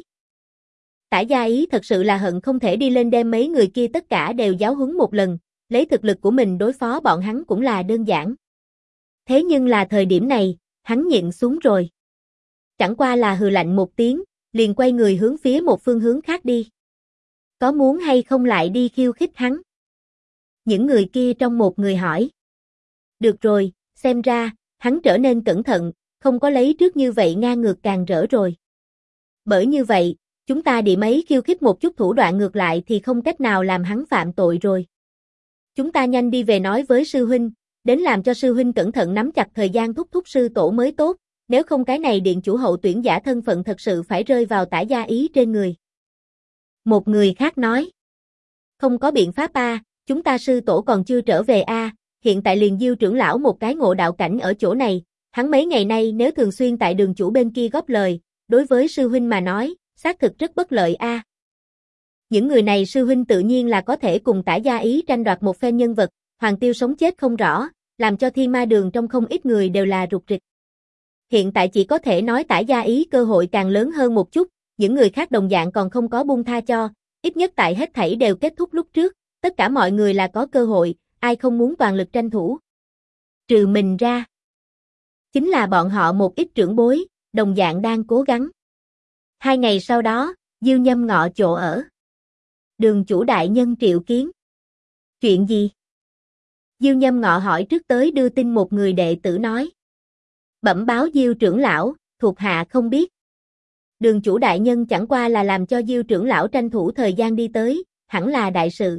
S1: Tả Gia Ý thật sự là hận không thể đi lên đem mấy người kia tất cả đều giáo huấn một lần, lấy thực lực của mình đối phó bọn hắn cũng là đơn giản. Thế nhưng là thời điểm này, hắn nhịn xuống rồi. Chẳng qua là hừ lạnh một tiếng, liền quay người hướng phía một phương hướng khác đi. Có muốn hay không lại đi khiêu khích hắn? Những người kia trong một người hỏi. Được rồi, xem ra, hắn trở nên cẩn thận, không có lấy trước như vậy ngang ngược càng rỡ rồi. Bởi như vậy, chúng ta đi mấy khiêu khích một chút thủ đoạn ngược lại thì không cách nào làm hắn phạm tội rồi. Chúng ta nhanh đi về nói với sư huynh, đến làm cho sư huynh cẩn thận nắm chặt thời gian thúc sư tổ mới tốt, nếu không cái này điện chủ hậu tuyển giả thân phận thật sự phải rơi vào Tả Gia Ý trên người. Một người khác nói, không có biện pháp a, chúng ta sư tổ còn chưa trở về a, hiện tại liền Diêu trưởng lão một cái ngộ đạo cảnh ở chỗ này, hắn mấy ngày nay nếu thường xuyên tại đường chủ bên kia góp lời, đối với sư huynh mà nói, xác thực rất bất lợi a. Những người này sư huynh tự nhiên là có thể cùng Tả Gia Ý tranh đoạt một phen nhân vật, Hoàng Tiêu sống chết không rõ, làm cho Thiên Ma Đường trong không ít người đều là rụt rịch. Hiện tại chỉ có thể nói Tả Gia Ý cơ hội càng lớn hơn một chút, những người khác đồng dạng còn không có buông tha cho, ít nhất tại hết thảy đều kết thúc lúc trước, tất cả mọi người là có cơ hội, ai không muốn toàn lực tranh thủ. Trừ mình ra, chính là bọn họ một ít trưởng bối, đồng dạng đang cố gắng. 2 ngày sau đó, Diêu Nhâm Ngọ chỗ ở. Đường chủ đại nhân triệu kiến. Chuyện gì? Diêu Nhâm Ngọ hỏi trước tới đưa tin một người đệ tử nói. Bẩm báo Diêu trưởng lão, thuộc hạ không biết. Đường chủ đại nhân chẳng qua là làm cho Diêu trưởng lão tranh thủ thời gian đi tới, hẳn là đại sự.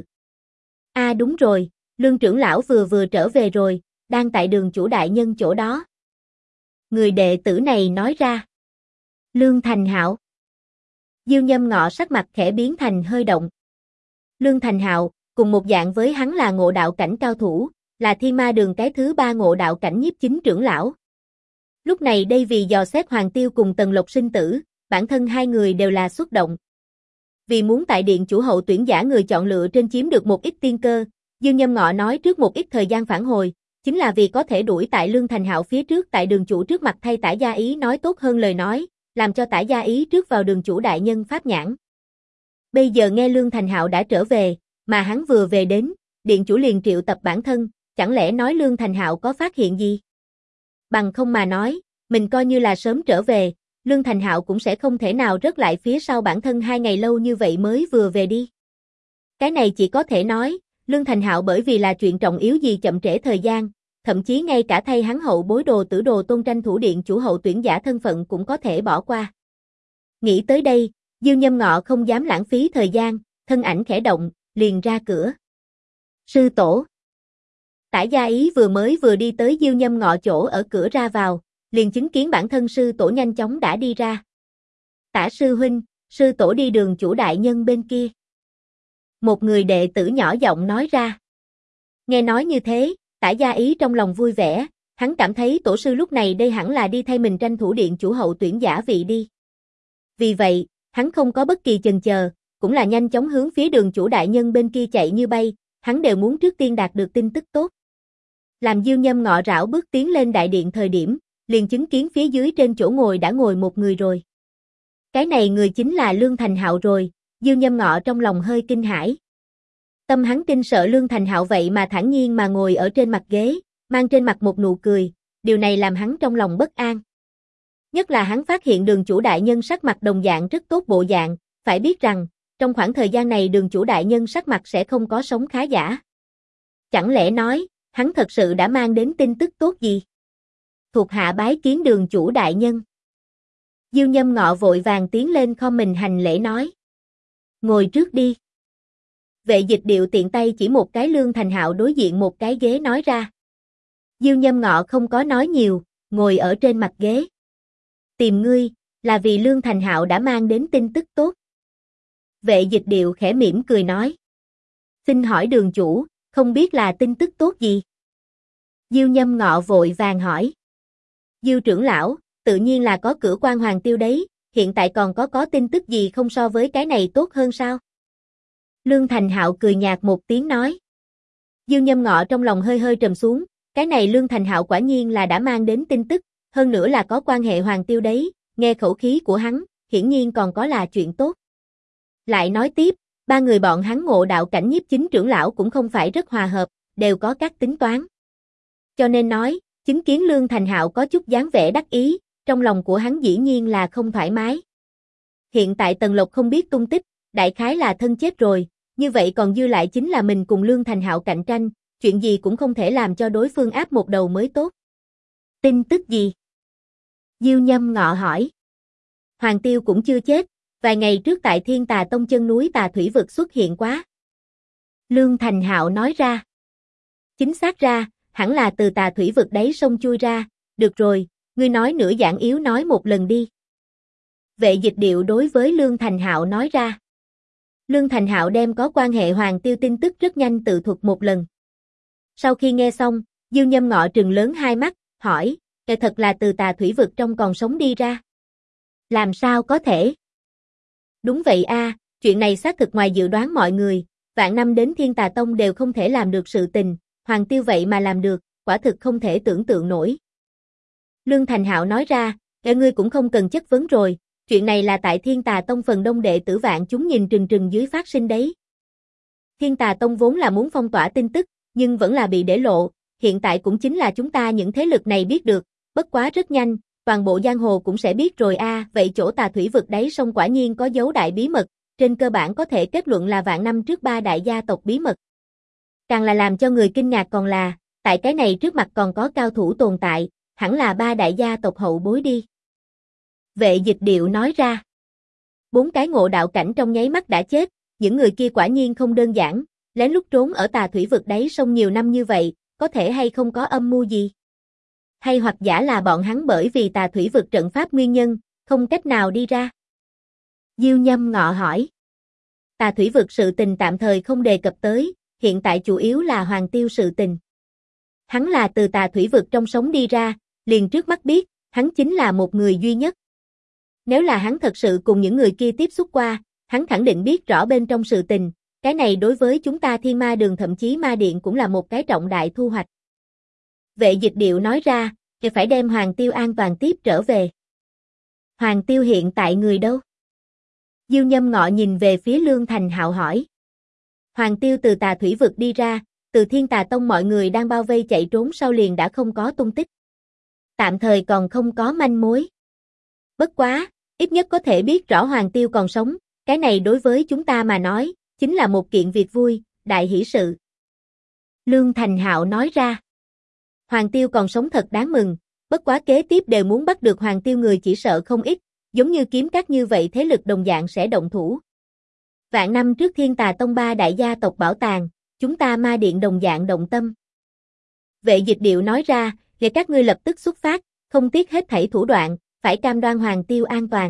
S1: Đúng rồi, Lương trưởng lão vừa trở về rồi, đang tại đường chủ đại nhân chỗ đó. Người đệ tử này nói ra. Lương Thành Hạo. Diêu Nhâm Ngọ sắc mặt khẽ biến thành hơi động. Lương Thành Hạo, cùng một dạng với hắn là ngộ đạo cảnh cao thủ, là Thiên Ma Đường cái thứ 3 ngộ đạo cảnh nhiếp chính trưởng lão. Lúc này đây vì dò xét Hoàng Tiêu cùng Tần Lộc sinh tử, bản thân hai người đều là xuất động. Vì muốn tại điện chủ hậu tuyển giả người chọn lựa trên chiếm được một ít tiên cơ, Diêu Nhâm Ngọ nói trước một ít thời gian phản hồi, chính là vì có thể đuổi tại Lương Thành Hạo phía trước tại đường chủ trước mặt thay Tả Gia Ý nói tốt hơn lời nói, làm cho Tả Gia Ý trước vào đường chủ đại nhân pháp nhãn. Bây giờ nghe Lương Thành Hạo đã trở về, mà hắn vừa về đến, điện chủ liền triệu tập bản thân, chẳng lẽ nói Lương Thành Hạo có phát hiện gì? Bằng không mà nói, mình coi như là sớm trở về, Lương Thành Hạo cũng sẽ không thể nào rớt lại phía sau bản thân 2 ngày lâu như vậy mới vừa về đi. Cái này chỉ có thể nói, Lương Thành Hạo bởi vì là chuyện trọng yếu gì chậm trễ thời gian, thậm chí ngay cả thay hắn hậu bối Đồ Tử Đồ Tôn tranh thủ điện chủ hậu tuyển giả thân phận cũng có thể bỏ qua. Nghĩ tới đây, Diêu Nhâm Ngọ không dám lãng phí thời gian, thân ảnh khẽ động, liền ra cửa. Sư tổ. Tả Gia Ý vừa đi tới Diêu Nhâm Ngọ chỗ ở cửa ra vào, liền chứng kiến bản thân sư tổ nhanh chóng đã đi ra. Tả sư huynh, sư tổ đi đường chủ đại nhân bên kia. Một người đệ tử nhỏ giọng nói ra. Nghe nói như thế, Tả Gia Ý trong lòng vui vẻ, hắn cảm thấy tổ sư lúc này đây hẳn là đi thay mình tranh thủ điện chủ hậu tuyển giả vị đi. Vì vậy, hắn không có bất kỳ chần chờ, cũng là nhanh chóng hướng phía đường chủ đại nhân bên kia chạy như bay, hắn đều muốn trước tiên đạt được tin tức tốt. Làm Diêu Nhâm Ngọ rảo bước tiến lên đại điện thời điểm, liền chứng kiến phía dưới trên chỗ ngồi đã ngồi một người rồi. Cái này người chính là Lương Thành Hạo rồi, Diêu Nhâm Ngọ trong lòng hơi kinh hãi. Tâm hắn kinh sợ Lương Thành Hạo vậy mà thản nhiên mà ngồi ở trên mặt ghế, mang trên mặt một nụ cười, điều này làm hắn trong lòng bất an. Nhất là hắn phát hiện đường chủ đại nhân sắc mặt đồng dạng rất tốt bộ dạng, phải biết rằng, trong khoảng thời gian này đường chủ đại nhân sắc mặt sẽ không có sống khá giả. Chẳng lẽ nói, hắn thật sự đã mang đến tin tức tốt gì? Thuộc hạ bái kiến đường chủ đại nhân. Diêu Nhâm Ngọ vội vàng tiến lên khom mình hành lễ nói. Ngồi trước đi. Vệ Dịch Điệu tiện tay chỉ một cái Lương Thành Hạo đối diện một cái ghế nói ra. Diêu Nhâm Ngọ không có nói nhiều, ngồi ở trên mặt ghế. Tìm ngươi, là vì Lương Thành Hạo đã mang đến tin tức tốt. Vệ Dịch Điệu khẽ mỉm cười nói. Xin hỏi đường chủ, không biết là tin tức tốt gì? Diêu Nhâm Ngọ vội vàng hỏi. Diêu trưởng lão, tự nhiên là có cửa quan Hoàng Tiêu đấy, hiện tại còn có tin tức gì không so với cái này tốt hơn sao? Lương Thành Hạo cười nhạt một tiếng nói. Diêu Nhâm Ngọ trong lòng hơi hơi trầm xuống, cái này Lương Thành Hạo quả nhiên là đã mang đến tin tức, hơn nữa là có quan hệ Hoàng Tiêu đấy, nghe khẩu khí của hắn, hiển nhiên còn có là chuyện tốt. Lại nói tiếp, ba người bọn hắn ngộ đạo cảnh nhiếp chính trưởng lão cũng không phải rất hòa hợp, đều có các tính toán. Cho nên nói, chứng kiến Lương Thành Hạo có chút dáng vẻ đắc ý, trong lòng của hắn dĩ nhiên là không thoải mái. Hiện tại Tần Lộc không biết tung tích, đại khái là thân chết rồi, như vậy còn dư lại chính là mình cùng Lương Thành Hạo cạnh tranh, chuyện gì cũng không thể làm cho đối phương áp một đầu mới tốt. Tin tức gì? Diêu Nhâm Ngọ hỏi. Hoàng Tiêu cũng chưa chết, vài ngày trước tại Thiên Tà Tông chân núi Tà Thủy Vực xuất hiện quá. Lương Thành Hạo nói ra. Chính xác ra, hẳn là từ Tà Thủy Vực đáy sông chui ra, được rồi, ngươi nói nửa giảng yếu nói một lần đi. Vệ Dịch Điệu đối với Lương Thành Hạo nói ra. Lương Thành Hạo đem có quan hệ Hoàng Tiêu tin tức rất nhanh tự thuật một lần. Sau khi nghe xong, Diêu Nhâm Ngọ trừng lớn hai mắt, hỏi, thật là từ Tà Thủy Vực trong còn sống đi ra? Làm sao có thể? Đúng vậy a, chuyện này xác thực ngoài dự đoán mọi người, vạn năm đến Thiên Tà Tông đều không thể làm được sự tình, Hoàng Tiêu vậy mà làm được, quả thực không thể tưởng tượng nổi. Lương Thành Hạo nói ra, ngươi cũng không cần chất vấn rồi, chuyện này là tại Thiên Tà Tông phần đông đệ tử vạn chúng nhìn trừng trừng dưới phát sinh đấy. Thiên Tà Tông vốn là muốn phong tỏa tin tức, nhưng vẫn là bị để lộ, hiện tại cũng chính là chúng ta những thế lực này biết được, bất quá rất nhanh, toàn bộ giang hồ cũng sẽ biết rồi a, vậy chỗ Tà Thủy Vực đáy sông quả nhiên có dấu đại bí mật, trên cơ bản có thể kết luận là vạn năm trước ba đại gia tộc bí mật. Càng là làm cho người kinh ngạc còn là, tại cái này trước mặt còn có cao thủ tồn tại, hẳn là ba đại gia tộc hậu bối đi. Vệ Dịch Điệu nói ra. 4 cái ngộ đạo cảnh trong nháy mắt đã chết, những người kia quả nhiên không đơn giản, lén lút trốn ở Tà Thủy Vực đáy sông nhiều năm như vậy, có thể hay không có âm mưu gì? Hay hoặc giả là bọn hắn bởi vì Tà Thủy Vực trận pháp nguyên nhân, không cách nào đi ra? Diêu Nhâm Ngọ hỏi. Tà Thủy Vực sự tình tạm thời không đề cập tới, hiện tại chủ yếu là Hoàng Tiêu sự tình. Hắn là từ Tà Thủy Vực trong sống đi ra, liền trước mắt biết, hắn chính là một người duy nhất. Nếu là hắn thật sự cùng những người kia tiếp xúc qua, hắn khẳng định biết rõ bên trong sự tình, cái này đối với chúng ta Thiên Ma Đường thậm chí Ma Điện cũng là một cái trọng đại thu hoạch. Vệ Dịch Điệu nói ra, thì phải đem Hoàng Tiêu an toàn tiếp trở về. Hoàng Tiêu hiện tại người đâu? Diêu Nhâm Ngọ nhìn về phía Lương Thành Hạo hỏi. Hoàng Tiêu từ Tà Thủy Vực đi ra, từ Thiên Tà Tông mọi người đang bao vây chạy trốn sau liền đã không có tung tích. Tạm thời còn không có manh mối. Bất quá, ít nhất có thể biết rõ Hoàng Tiêu còn sống, cái này đối với chúng ta mà nói, chính là một kiện việc vui, đại hỷ sự. Lương Thành Hạo nói ra. Hoàng Tiêu còn sống thật đáng mừng, bất quá kế tiếp đều muốn bắt được Hoàng Tiêu người chỉ sợ không ít, giống như kiếm các như vậy thế lực đồng dạng sẽ động thủ. Vạn năm trước Thiên Tà Tông 3 đại gia tộc bảo tàng, chúng ta Ma Điện đồng dạng động tâm. Vệ Dịch Điệu nói ra, để các ngươi lập tức xuất phát, không tiếc hết thảy thủ đoạn, phải cam đoan Hoàng Tiêu an toàn.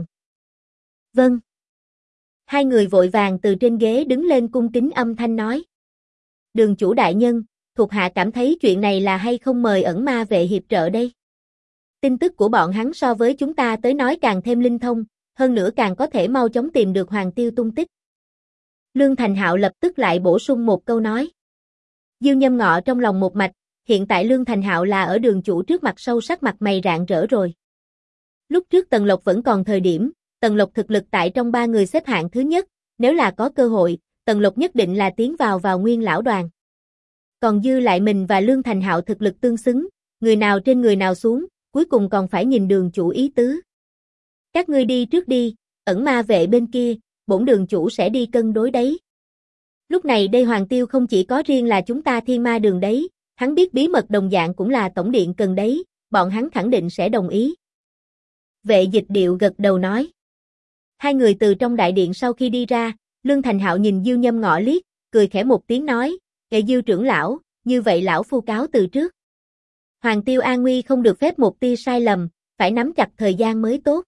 S1: Vâng. Hai người vội vàng từ trên ghế đứng lên cung kính âm thanh nói. Đường chủ đại nhân, thuộc hạ cảm thấy chuyện này là hay không mời ẩn ma vệ hiệp trợ đây. Tin tức của bọn hắn so với chúng ta tới nói càng thêm linh thông, hơn nữa càng có thể mau chóng tìm được Hoàng Tiêu tung tích. Lương Thành Hạo lập tức lại bổ sung một câu nói. Diêu Nhâm Ngọ trong lòng một mạch, hiện tại Lương Thành Hạo là ở đường chủ trước mặt sâu sắc mặt mày rạng rỡ rồi. Lúc trước Tần Lộc vẫn còn thời điểm, Tần Lộc thực lực tại trong 3 người xếp hạng thứ nhất, nếu là có cơ hội, Tần Lộc nhất định là tiến vào Nguyên lão đoàn. Còn dư lại mình và Lương Thành Hạo thực lực tương xứng, người nào trên người nào xuống, cuối cùng còn phải nhìn đường chủ ý tứ. Các ngươi đi trước đi, ẩn ma vệ bên kia, bổn đường chủ sẽ đi cân đối đấy. Lúc này đây Hoàng Tiêu không chỉ có riêng là chúng ta Thiên Ma Đường đấy, hắn biết bí mật đồng dạng cũng là tổng điện cần đấy, bọn hắn khẳng định sẽ đồng ý. Vệ Dịch Điệu gật đầu nói. Hai người từ trong đại điện sau khi đi ra, Lương Thành Hạo nhìn Diêu Nhâm Ngọ liếc, cười khẽ một tiếng nói, "Kệ Diêu trưởng lão, như vậy lão phu cáo từ trước. Hoàng Tiêu an nguy không được phép một tia sai lầm, phải nắm chặt thời gian mới tốt."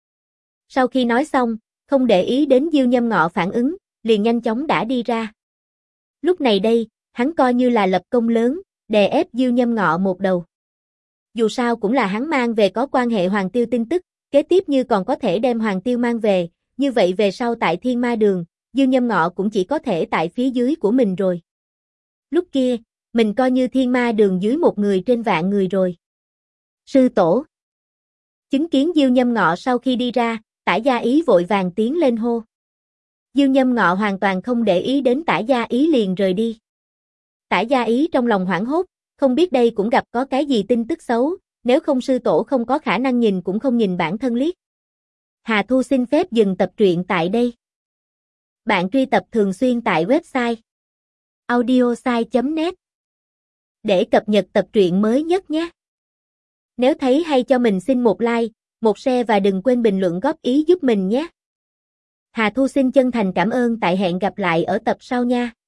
S1: Sau khi nói xong, không để ý đến Diêu Nhâm Ngọ phản ứng, liền nhanh chóng đã đi ra. Lúc này đây, hắn coi như là lập công lớn, đè ép Diêu Nhâm Ngọ một đầu. Dù sao cũng là hắn mang về có quan hệ Hoàng Tiêu tin tức, kế tiếp như còn có thể đem Hoàng Tiêu mang về, như vậy về sau tại Thiên Ma Đường, Diêu Nhâm Ngọ cũng chỉ có thể tại phía dưới của mình rồi. Lúc kia, mình coi như Thiên Ma Đường dưới một người trên vạn người rồi. Sư tổ. Chứng kiến Diêu Nhâm Ngọ sau khi đi ra, Tả Gia Ý vội vàng tiến lên hô. Diêu Nhâm Ngọ hoàn toàn không để ý đến Tả Gia Ý liền rời đi. Tả Gia Ý trong lòng hoảng hốt, không biết đây cũng gặp có cái gì tin tức xấu, nếu không sư tổ không có khả năng nhìn cũng không nhìn bản thân liếc. Hà Thu xin phép dừng tập truyện tại đây. Bạn truy tập thường xuyên tại website audiosai.net để cập nhật tập truyện mới nhất nhé. Nếu thấy hay cho mình xin một like, một share và đừng quên bình luận góp ý giúp mình nhé. Hà Thu xin chân thành cảm ơn, tại hẹn gặp lại ở tập sau nha.